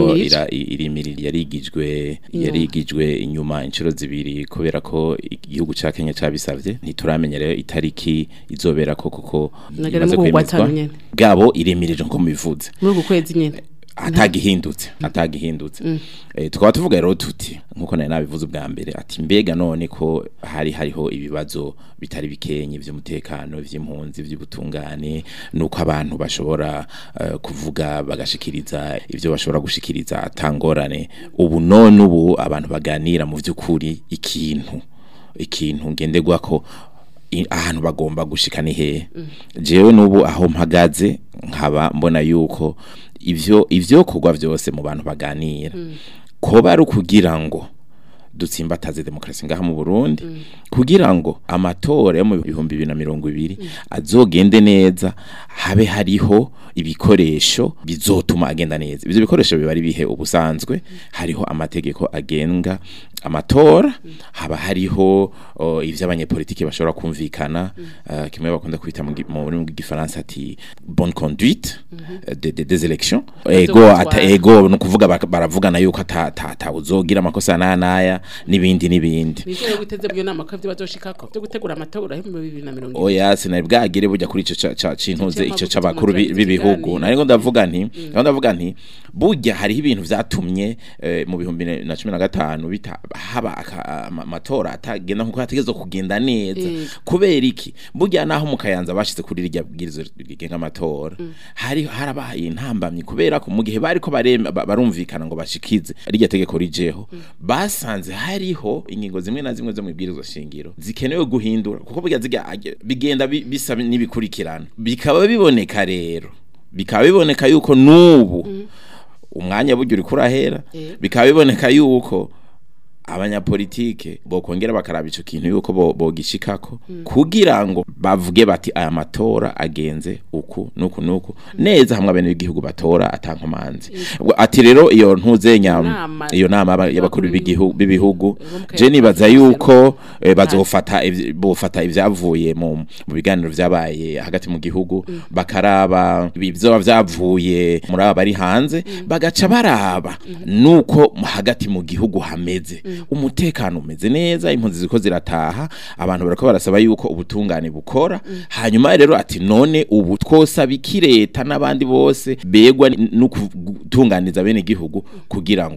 irimiriri yarigijwe yarigijwe inyuma inshuro zibiri kubera ko igihugu ca Kenya cabisavye ntituramenya rero itariki izobera ko kuko imaze kwemezwa gabo irimirije nko mubivuze muri uko kwezi nyene atagihindutse atagihindutse mm. eh tukaba tuvuga rero tuti nkuko nari nabivuze bwa mbere ati mbega none ko hari hariho ibibazo bitari bikenye vy'umutekano vy'impunzi vy'ubutungane nuko abantu bashobora uh, kuvuga bagashikiriza ivyo bashobora gushikiriza atangorane ubu none ubu abantu baganira mu vy'ukuri ikintu ikintu ngendegwa ko ahantu bagomba gushika ni he mm. jewe nubu aho mpagaze nkaba mbona yuko ivyo ivyo kugwa vyose mu bantu baganira mm. ko bari kugira ngo dutsimbataze demokrasi ngaha mu Burundi mm. kugira ngo amatora yo mu bihumbi bibiri na mirongo ibiri mm. azogende neza habe hariho ibikoresho bizotuma agenda neza ivyo bikoresho bibari bihe ubusanzwe mm. hariho amategeko agenga amatora mm. haba hariho ivyo abanyepolitiki bashobora kumvikana mm. uh, kimwe bakunda kwita mu rurimi rw'igifaransa ati bonne conduite mm -hmm. des de, des élections ego ata ego no kuvuga baravugana yuko ata ta uzogira amakosa na naya nibindi nibindi bishobora guteze byo nama ko byo bazoshikako byo gutegura amatora yo mu bibiri na mirongo ibiri oya sinari bwagire bujya kuri ico cintuze ico c'abakuru b'ibihugu nari ndavuga nti mm. ndavuga nti burya hari ibintu vyatumye eh, mu bihumbi na cumi na gatanu bita haba amatora atagenda nkuko hategezo kugenda neza mm. kubera iki burya naho mukayanza bashize kuri rijya bwirizo rigenga amatora mm. hari harabaye intambamye kubera ko mu gihe bariko barumvikana ngo bashikize rijya tegeko rijeho mm. basanze hariho ingingo zimwe na zimwe zo mu bwirizo shingiro zikenewe guhindura kuko burya ziga bigenda bisa nibikurikirana bikaba biboneka rero bikaba biboneka yuko nubu mm. umwanya buryo uri kurahera mm. bikaba biboneka yuko abanyapolitike bokongera bakaraba ico kintu yuko bogishikako mm. kugira ngo bavuge bati aya matora agenze uku nuku nuku mm. neza hamwe abene b'igihugu batora atankomanzi mm. ati rero iyo ntuzenya iyo nama y'abakuru b'igihugu b'ibihugu je nibaza yuko eh, bazofata bofata ivyavuye mu mu biganiro vyabaye hagati mu gihugu mm. bakaraba ibyo vyavuye muri aba bari hanze mm. bagaca baraba mm. nuko hagati mu gihugu hameze mm. umutekano umeze neza impunzi ziko zirataha abantu barako barasaba yuko ubutungane bukora mm. hanyuma rero ati none ubu twosaba ikireta n'abandi bose begwa no kutunganiza bene gihugu kugira ngo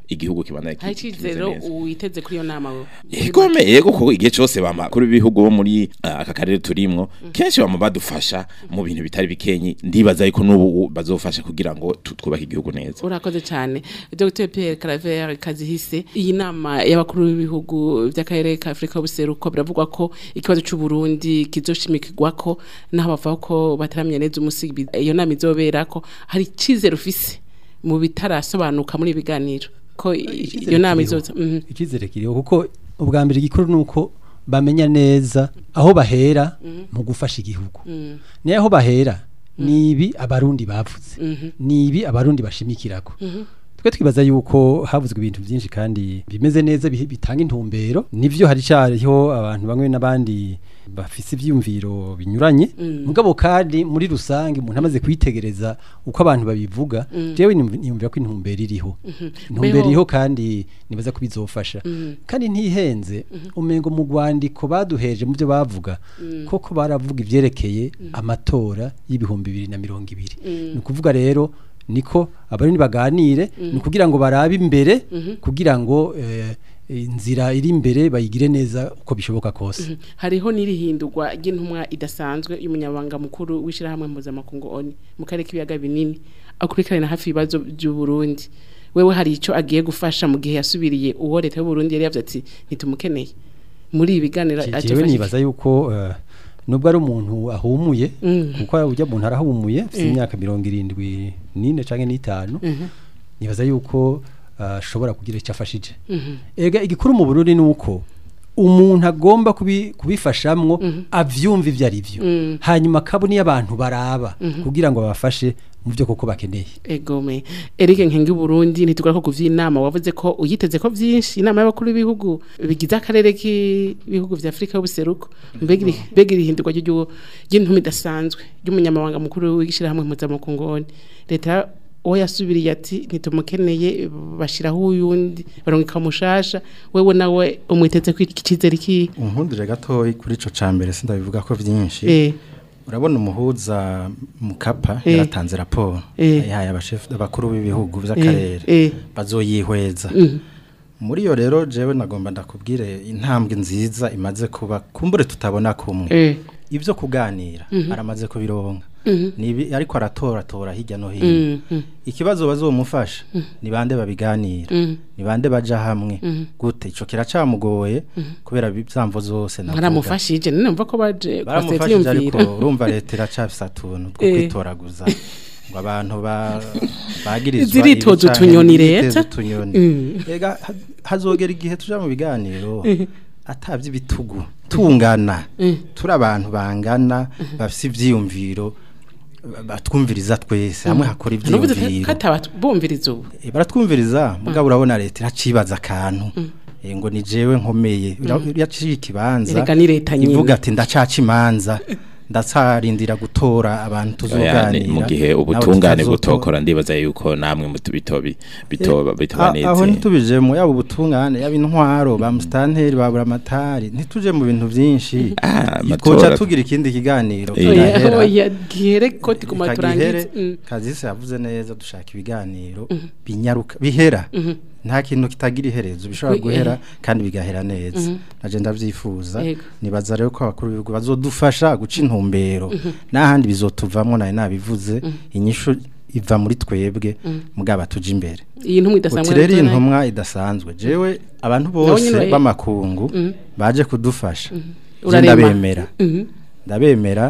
igihugu kibandanye hari cizero uiteze kuri yo nama we Egome yego ko igihe cyose bama kuri bihugu bo muri uh, aka karere turimwo kenshi bama badufasha mu bintu bitari bikenyi ndibaza yuko nubu bazofasha kugira ngo twubake igihugu neza. Urakoze cyane Dr Pierre Claver Kazihise. Iyi nama y'abakuru b'ibihugu by'akarere ka Afrika y'ubuseruko biravugwa ko ikibazo cy'u Burundi kizoshimikirwa ko naho bavuga ko bataramye neza umusibi iyo nama izobera ko hari cizero ufise mu bitarasobanuka muri biganiro ko iyo nama izoza. Ikizere kiriho kuko ubwa mbere gikuru nuko bamenya neza aho bahera mu gufasha igihugu. Ni aho bahera nibi abarundi bavuze. Nibi abarundi bashimikirako. Twe twibaza yuko havuzwe ibintu byinshi kandi bimeze neza bitanga intumbero. Nivyo hari cyariho abantu bamwe n'abandi bafise ivyumviro binyuranye. Mugabo kandi muri rusange umuntu amaze kwitegereza uko abantu babivuga, jewe niyumvira ko intumbero iriho. Intumbero iriho kandi nibaza ko bizofasha. Kandi ntihenze umengo mu Rwandiko baduheje mu byo bavuga koko baravuga ivyerekeye amatora y'ibihumbi bibiri na mirongo ibiri. Ni kuvuga rero niko abarundi baganire ni kugira ngo barabe imbere kugira ngo inzira iri imbere bayigire neza uko bishoboka kose. Hariho nirihindurwa ry'intumwa idasanzwe y'umunyabanga mukuru w'ishirahamwe mpuzamakungu O N U mu karere k'ibiyaga binini akurikirana hafi ibibazo by'u Burundi. Wewe hari ico agiye gufasha mu gihe yasubiriye uwo leta y'u Burundi yari yavuze ati ntitumukeneye muri ibiganira atafashe. Jewe nibaza yuko nubwo ari umuntu ahumuye kuko ujya umuntu arahumuye afite imyaka mirongo irindwi n'ine canke n'itanu nibaza yuko ashobora kugira icyo afashije. Ega igikuru mu Burundi nuko umuntu agomba kubifashamwo avyumva ivyo ari byo hanyuma kabone y'abantu baraba kugira ngo babafashe mu byo koko bakeneye. Egome Eric Nkenge Burundi nitugura ko kuvyinama wavuze ko uyiteze ko vyinshi inama y'abakuru b'ibihugu bigize akarere k'ibihugu vya Afrika y'ubuseruko mbegiri begiri hindurwa ry'intumi dasanzwe y'umunyamabanga mukuru w'igishirahamwe mpuzamakungu O N U. Leta oya yasubiriye ati ntitumukeneye bashiraho uyundi barongeka mushasha wewe nawe umwiteze ko ikicizere ki. Unkundire gatoyi kuri ico cambere sindabivuga ko vyinshi. Eh urabona umuhuza Mukapa e. yaratanze raporo e. yahaye abashef abakuru b'ibihugu by'akarere e. bazoyihweza. Mm. Muri yo rero jewe nagomba ndakubwire intambwe nziza imaze kuba kumbure tutabona kumwe. E. Ivyo kuganira mm -hmm. aramaze kubironka. Mm -hmm. Nibi ariko aratora tora hirya no hino. Mm -hmm. Ikibazo bazomufasha mm -hmm. ni bande babiganira. Mm -hmm. Ni bande baja hamwe. Mm -hmm. Gute ico kiracamugoye mm -hmm. kubera bivyamvo zose navuga. Baramufashije none mva ko baje baramufashije ariko urumva leta iracafisa tuntu two kwitoraguza ngo abantu ba bagirizwa ziritozo tunyoni leta. Ega hazogera igihe tuja mu biganiro atavye bitugu tungana turi abantu bangana bafise ivyiyumviro batwumviriza twese hamwe hakora ivyiyumviro kataba bumviriza ubu baratwumviriza mugabo urabona leta iracibaza akantu ngo ni jewe nkomeye yaciye ikibanza ivuga ati ndacaca imanza ndatsarindira gutora abantu tuzoganira mu gihe ubutungane butokora ndibaza yuko namwe mutubitobi bitoba bitobaneze aho ntitubijemo yaba ubutungane yaba intwaro ba mustanteri babura amatari ntituje mu bintu byinshi koca tugira ikindi kiganiro oya gihere koti ku maturangize Kazihise yavuze neza dushaka ibiganiro binyaruka bihera nta kintu kitagira iherezo bishobora guhera kandi bigahera neza naje ndavyifuza nibaza rero ko abakuru b'ibihugu bazodufasha guca intumbero n'ahandi bizotuvamwo naye nabivuze inyishu iva muri twebwe mugaba tuje imbere. Iyi ntumwe idasanzwe rero intumwa idasanzwe jewe abantu bose b'amakungu baje kudufasha ndabemera ndabemera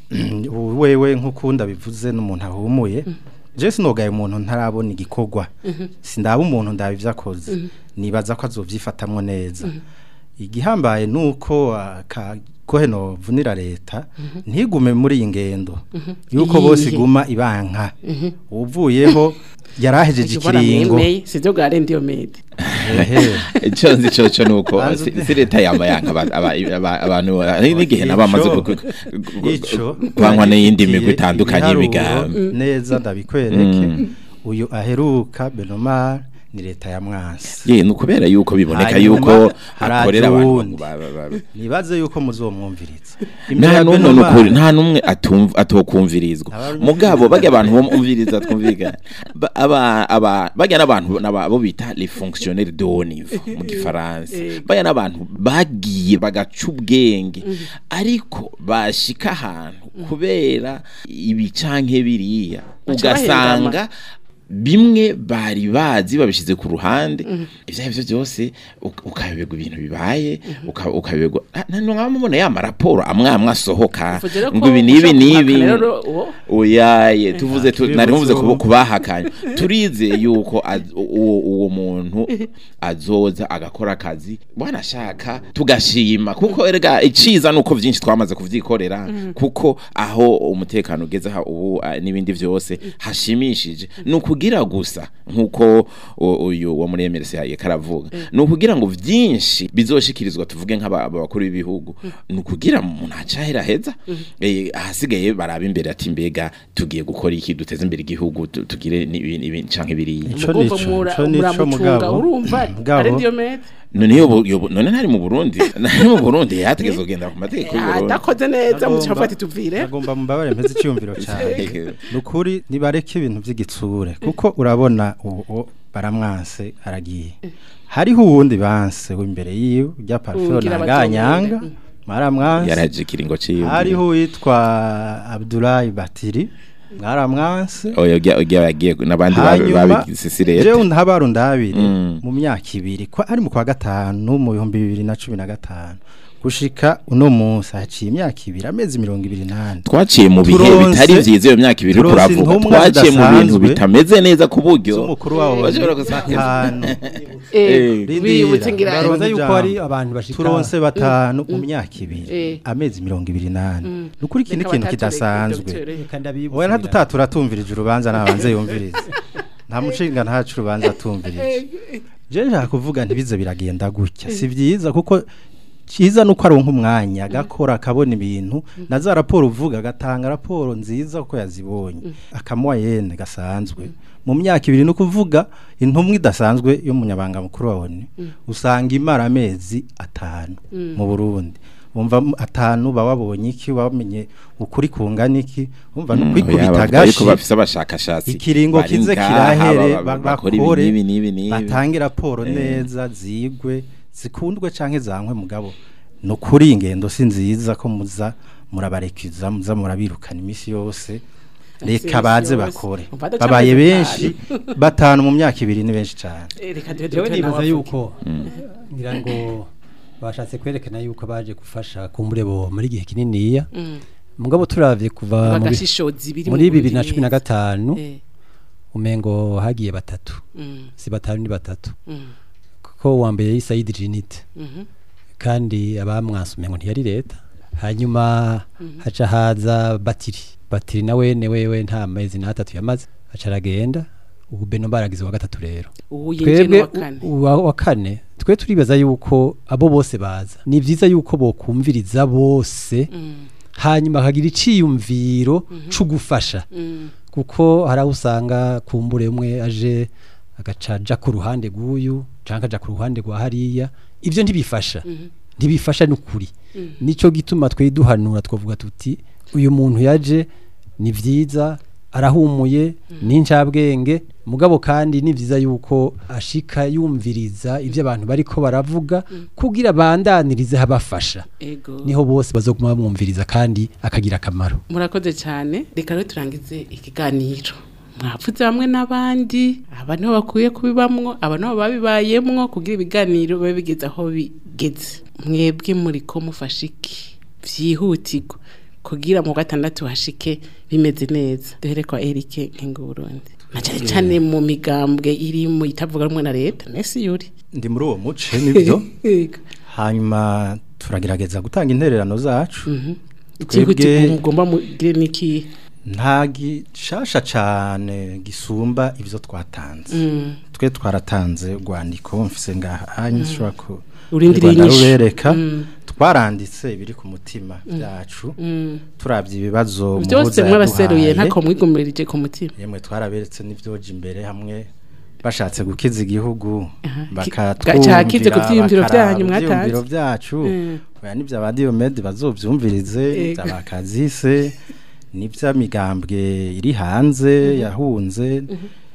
wewe nk'ukunda bivuze n'umuntu ahumuye je sinogaye umuntu ntarabona igikorwa sindaba umuntu ndabivyakoze nibaza ko azovyifatamwe neza. Igihambaye nuko koheno vunira leta ntigume muri ingendo yuko bose iguma ibanka uvuyeho yarahejeje ikiringo sivyo gare ndiyo mede ico nzi cyo cyo nuko si leta yama yanka abantu n'igihe nabamaze ico kwankwa n'iyindi migwi itandukanye biga neza ndabikwereke uyu aheruka Benomar ni leta ya mwansi ye nukubera yuko biboneka Hanyuma yuko haraje akorera abantu uwundi. ba- ba- ba- nibaze yuko muzomwumviriza nta numwe Benoma- nukuri nta numwe atumva atokumvirizwa Abarumviriza. mugabo bagya abantu bomumviriza twumvikana Ba- aba aba bagya n'abantu nabo bita les fonctionnaires de haut niveau mu gifaransa bagya n'abantu bagiye bagaca ubwenge ariko bashika ahantu kubera ibi canke biriya Baca ugasanga bimwe bari bazi babishize ku ruhande ivyo byo byose uk- ukabegwa ibintu bibaye uka- ukabegwa nano ngamubona ya maraporo amwe amwe asohoka Uvugire ko ngo ibi nibi ushaka nibi guhakana rero uwo? oyaye tuvuze tu- turi nari muvuze buzo. kubahakanya turize yuko az- uwo uwo muntu azoza agakora akazi bwana shaka tugashima kuko erega iciza nuko vyinshi twamaze kuvyikorera kuko aho umutekano ugeze ha ubu ah, n'ibindi vyose hashimishije nukugira gusa nkuko u- uyu wa muri M R C yaye karavuga nukugira ngo vyinshi bizoshikirizwa tuvuge nk'abakuru b'ibihugu nukugira umuntu acahera heza eh, ahasigaye baraba imbere ati mbega tugiye gukora iki duteze imbere igihugu tu- tugire n'ibintu canke biriya Ico Mugomba nico, mura- ico nico muramucunga, mugabo. urumva Mugabo. ari Diomede none yo bo- yo bo- none ntari mu Burundi ntari mu Burundi yategeze kugenda ku mategeko y'u Burundi adakoze neza mu Agomba- cyafati tuvire agomba mubabare mpeze icyumviro cyane nukuri nibareke ibintu by'igitsure kuko urabona uwo baramwanse aragiye hariho uwundi banse w'imbere yiwe rya parfum Ugira na abazungu. ganyanga maramwanse yaraje kiringo ciyo hariho witwa Abdoulaye Batiri mwaramwanse oya ujya ujya yagiye n'abandi hanyuma babisisireye jewe ndahabaru ndabiri Mm. mu myaka ibiri kwa ari mu kwa gatanu mu bihumbi bibiri na cumi na gatanu gushika uno munsi haciye imyaka ibiri amezi mirongo ibiri nane twaciye mu bihe Turonse- bitari vyiza iyo myaka ibiri turonse kuravuga intumwa twaciye mu bintu zidasanzwe bitameze neza ku buryo z'umukuru wabo bashobora gusanga batanu eh Rindira, biyibutse ngira uraronse Uraza yuko ijambo. hari abantu bashika turonse batanu mu myaka ibiri Eh. amezi mirongo ibiri nane nukuri iki ni Reka ikintu batatureke, kidasanzwe Docteur. Reka ndabibutsa oya ntadutatura tumvirije urubanza nabanze yumvirize nta mushinga ntacu urubanza atumvirije je nshaka kuvuga ntibize biragenda gutya si vyiza kuko cyiza nuko aronka umwanya agakora akabona ibintu na za raporo uvuga agatanga raporo nziza uko yazibonye akamuha yene gasanzwe mu myaka ibiri no kuvuga intumwa idasanzwe y'umunyabanga mukuru wa O N U usanga imara amezi atanu mu Burundi umva m- atanu bababonye iki bamenye ukuri kungana iki umva no kwikubita ariko gashi bafise abashakashatsi ikiringo bari kize ngaha, kirahere ba- ba- ba- bakora ibi bakore n'ibi n'ibi n'ibi. batange raporo neza zigwe zikundwe canke zankwe mugabo no kuri ingendo si nziza ko muza murabarekiza muza murabirukana imisi yose reka baze bakore Umva adaca babaye amezi benshi batanu mu myaka ibiri ni benshi cyane Eh, reka duhe jewe Docteur nibaza nawe yuko ngira ngo bashatse kwerekana yuko baje gufasha kumbure bo muri gihe kininiya mugabo turavye kuva mu bi- bagashishozi biri muri Burundi bibiri na cumi na neza. gatanu Eh, umengo hagiye batatu mm, si batanu ni batatu mm, kuko uwa mbere yari Said Jinite mhm, kandi abamwanse umengo ntiyari leta hanyuma haca haza Batiri Batiri nawe ne wewe nta mezi n'atatu yamaze aca aragenda ubu Beno baragize wa gatatu rero ubu yinjiye twebwe no kane u- wa wa kane twe turibaza yuko abo bose baza ni vyiza yuko bokumviriza bose Mm, hanyuma hakagira iciyumviro co gufasha mm, kuko hari aho usanga kumbure umwe aje agacaja ku ruhande rw'uyu canke aja ku ruhande rwa hariya ivyo ntibifasha ntibifasha n'ukuri nico gituma twe duhanura twavuga tuti uyu muntu yaje ni vyiza arahumuye n'incabwenge mugabo kandi ni vyiza yuko ashika yumviriza ivyo abantu bariko baravuga kugira bandanirize habafasha ego niho bose bazoguma bamwumviriza kandi akagira akamaro murakoze cyane reka rero turangize ikiganiro mwavuze bamwe n'abandi aba niho bakwiye kubibamwo aba niho babibayemwo kugira ibiganiro bibe bigeze aho bigeze mwebwe muri ko mufashe iki byihutirwa kugira mu gatandatu hashike bimeze neza duhere kwa Eric Nkenguburundi na cyane cyane mu migambwe iri mu itavuga rumwe na leta nesi yuri ndi muri uwo muce nibyo Yego. hanyuma turagerageza gutanga intererano zacu byihutirwa mugomba mugire niki nta gishasha cyane gisumba ibyo twatanze Mm. twe twaratanze urwandiko mfise ngaha hanyuma ushobora ku Urindiriye Rwanda inyishu. rubereka Mm. twaranditse ibiri ku mutima byacu Mm. turabye ibibazo byose muhuza mwabaseruye yaduhaye. ntako mwigumirije ku mutima yemwe twaraberetse n'ibyoje imbere hamwe bashatse gukiza igihugu bakatwumvira bakatwumvira ku vyiyumviro vyanyu mwatanze ivyiyumviro vyacu oya nivyo abadiyomede bazovyumvirize abakazise nivyo migambwe iri hanze yahunze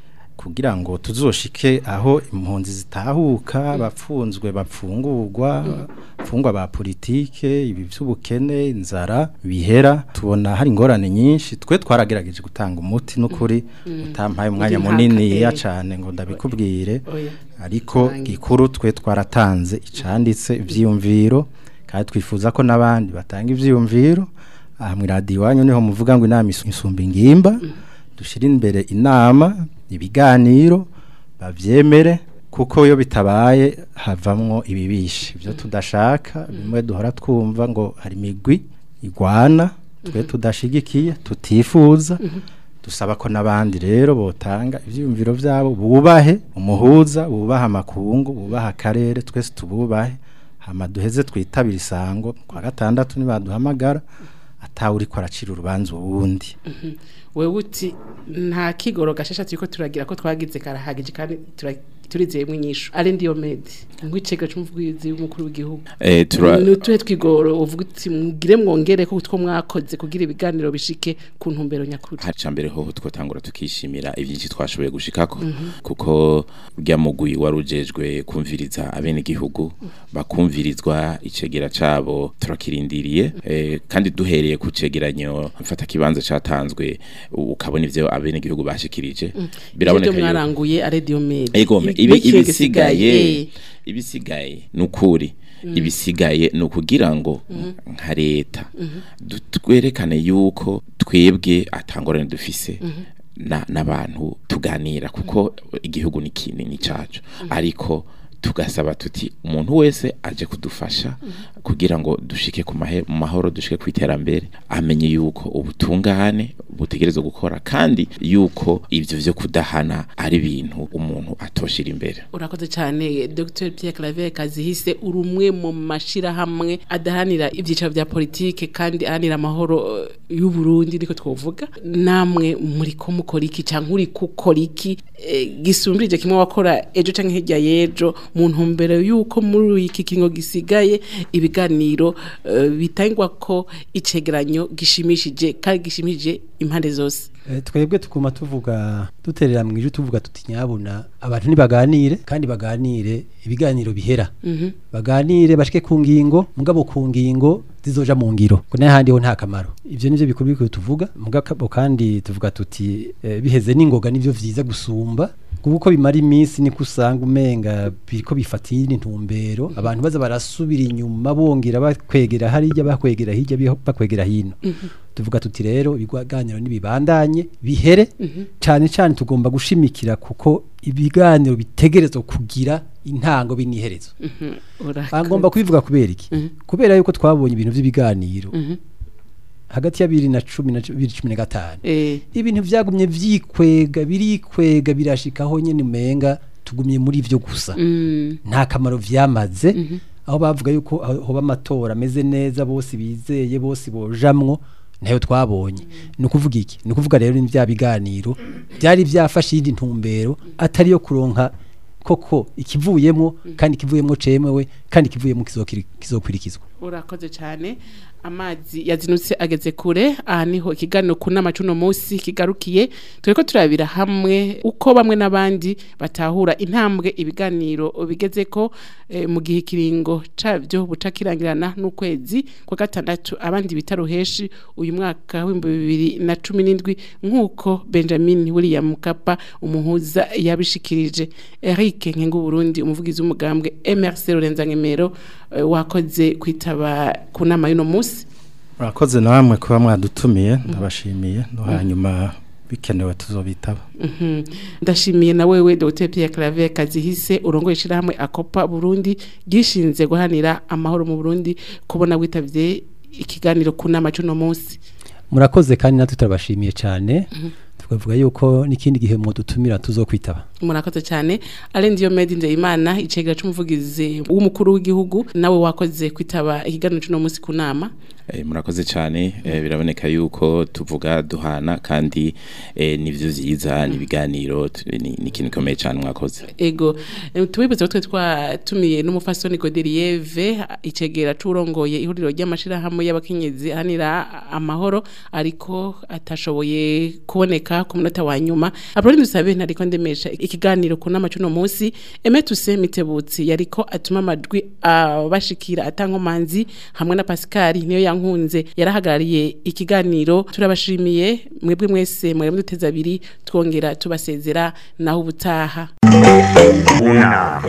kugira ngo tuzoshike aho impunzi zitahuka bapfunzwe bapfungurwa fungwa ba politike ibi vy'ubukene inzara bihera tubona hari ingorane nyinshi twe twaragerageje gutanga umuti n'ukuri utampaye umwanya munini ya cane ngo ndabikubwire ariko gikuru twe twaratanze icanditse ivyiyumviro kandi twifuza ko nabandi batanga ivyiyumviro aha mu radio wanyu niho muvuga ngo inama isumba ingimba dushira imbere inama ibiganiro bavyemere kuko yo bitabaye havamwo ibibishe ibyo tudashaka bimwe duhora twumva ngo hari migwi igwana twe tudashigikiye tutifuza dusaba ko nabandi rero botanga ivyumviro vyabo bubahe umuhuza bubaha amakungu bubaha akarere twese tububahe hama duheze twitabira isango kwa gatandatu nibaduhamagara atawuri ko aracira urubanza ubundi wewe uti nta kigoro gashasha turiko turagira ko twagize karahagije kandi turizeyemwe inyishu ari ndiyo medi ngwicega cyumvugizi umukuru w'igihugu eh tura nutuhe twigoro uvuga uti mugire mwongere ko utwo mwakoze kugira ibiganiro bishike ku ntumbero nyakuri haca mbere ho twotangura tukishimira ivyinshi twashoboye gushikako mm -hmm. kuko rya mugwi warujejwe kumviriza abene igihugu mm -hmm. bakumvirizwa icegera cabo turakirindiriye mm -hmm. eh, kandi duhereye ku cegeranyo mfata kibanza catanzwe ukabona ivyo abene igihugu bashikirije mm -hmm. biraboneka yo mwaranguye radio media egome ibi ibisigaye ibisigaye nukuri mm. ibisigaye nukugira ngo mm. nka leta mm -hmm. twerekane yuko twebwe atangorane dufise mm -hmm. na nabantu tuganira kuko mm. igihugu ni kinini cacu mm. ariko tugasaba tuti umuntu wese aje kudufasha mm -hmm. kugira ngo dushike ku mahoro dushike kwiterambere amenye yuko ubutungane butegerezwa gukora kandi yuko ivyo vyo kudahana ari ibintu umuntu atoshira imbere. Urakoze cyane Dr Pierre Claver Kazihise urumwe mu mashira hamwe adahanira ivyicaro vya politike kandi ahanira amahoro y'u Burundi niko twovuga namwe muri ko mukora iki canke uri kukora iki e, gisumbirije kimwe wakora ejo canke hirya yejo mu ntumbero yuko muri iki kingo gisigaye ibiganiro uh, bitangwa ko icegeranyo gishimishije kandi gishimije impande zose. E, twebwe tukuma tuvuga duterera mwije tuvuga tuti nyabuna abantu nibaganire kandi baganire ibiganiro bihera mm -hmm. baganire bashike ku ngingo mugabo ku ngingo zizoja mu ngiro ko n'ahandi ho nta kamaro ivyo nivyo bikuru biko tuvuga mugabo kandi tuvuga tuti e, biheze n'ingoga nivyo vyiza gusumba kuko bimara iminsi ni kusanga umenga biriko bifatira intumbero abantu baza barasubira inyuma bongera bakwegera harija bakwegera hirya bakwegera hino mm -hmm. tuvuga tuti rero ibiganiro nibibandanye bihere mm -hmm. cyane cyane tugomba gushimikira kuko ibiganiro bitegerezwa kugira intango biniherezo mm -hmm. agomba kubivuga kubera iki mm -hmm. kubera yuko twabonye ibintu by'ibiganiro mm -hmm. hagati ya bibiri na cumi na bibiri na cumi na gatanu eh. ibintu vyagumye vyikwega birikwega birashikaho nyene menga tugumye muri ivyo gusa mm. nta kamaro vyamaze mm -hmm. aho bavuga yuko hoba amatora ameze neza bose bizeye bose bojamwo nayo twabonye mm. nukuvuga iki nukuvuga rero ni vya biganiro byari vyafashe indi ntumbero atari yo kuronka koko ikivuyemo mm. kandi kivuyemo cemewe kandi kivuyemo kizokwirikizwa. Urakoze cyane amazi yazinutse ageze kure aha niho ikiganiro kunama cuno munsi kigarukiye tureko turabira hamwe uko bamwe nabandi batahura intambwe ibiganiro bigezeko e, mu gihe kiringo cavyo butakirangirana n'ukwezi kwa gatandatu abandi bitaruheshi uyu mwaka wa bibiri na cumi n'indwi nkuko Benjamin William Mkapa umuhuza yabishikirije. Eric Nkengu Burundi umuvugizi w'umugambwe M R C Lorenzangemero e, wakoze kwitaba kunama yuno munsi. Urakoze namwe kuba mwadutumiye ndabashimiye no hanyuma bikenewe tuzobitaba. Mhm. Ndashimiye na wewe Dr Pierre Claver Kazihise urongoye ishirahamwe Akopa Burundi gishinze guhanira amahoro mu Burundi kubona witavye ikiganiro kunama cuno munsi. Murakoze kandi natwe turabashimiye cyane. Mhm. Tukavuga yuko nikindi gihe mu dutumira tuzokwitaba. Murakoze cyane. Alendiyo Medi Ndeyimana icegera c'umuvugizi w'umukuru w'igihugu nawe wakoze kwitaba ikiganiro cuno munsi kunama. Eh, murakoze cyane eh, biraboneka yuko tuvuga duhana kandi eh, nivyo vyiza nibiganiro ni ikintu gikomeye cyane mwakoze. Ego tubibuze twe twatumiye n'umufasoni Godelieve icegera curongoye ihuriro ry'amashira hamwe y'abakenyezi hanira amahoro ariko atashoboye kuboneka ku munota wa nyuma. Abroni dusabe ntariko ndemesha ikiganiro ku nama cuno munsi Emetuse Mitebutsi yariko atuma amajwi abashikira uh, atankomanzi hamwe na Pascal niyo yankunze yarahagarariye ikiganiro. Turabashimiye mwebwe mwese mwere muduteza abiri twongera tubasezera naho ubutaha. Una.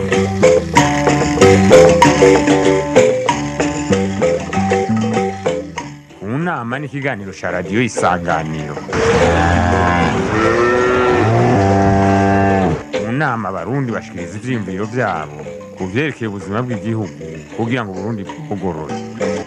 Unama ni ikiganiro ca radiyo Isanganiro. Unama abarundi bashikiriza ivyiyumviro vyabo ku vyerekeye ubuzima bw'igihugu kugira ngo Burundi bugorore.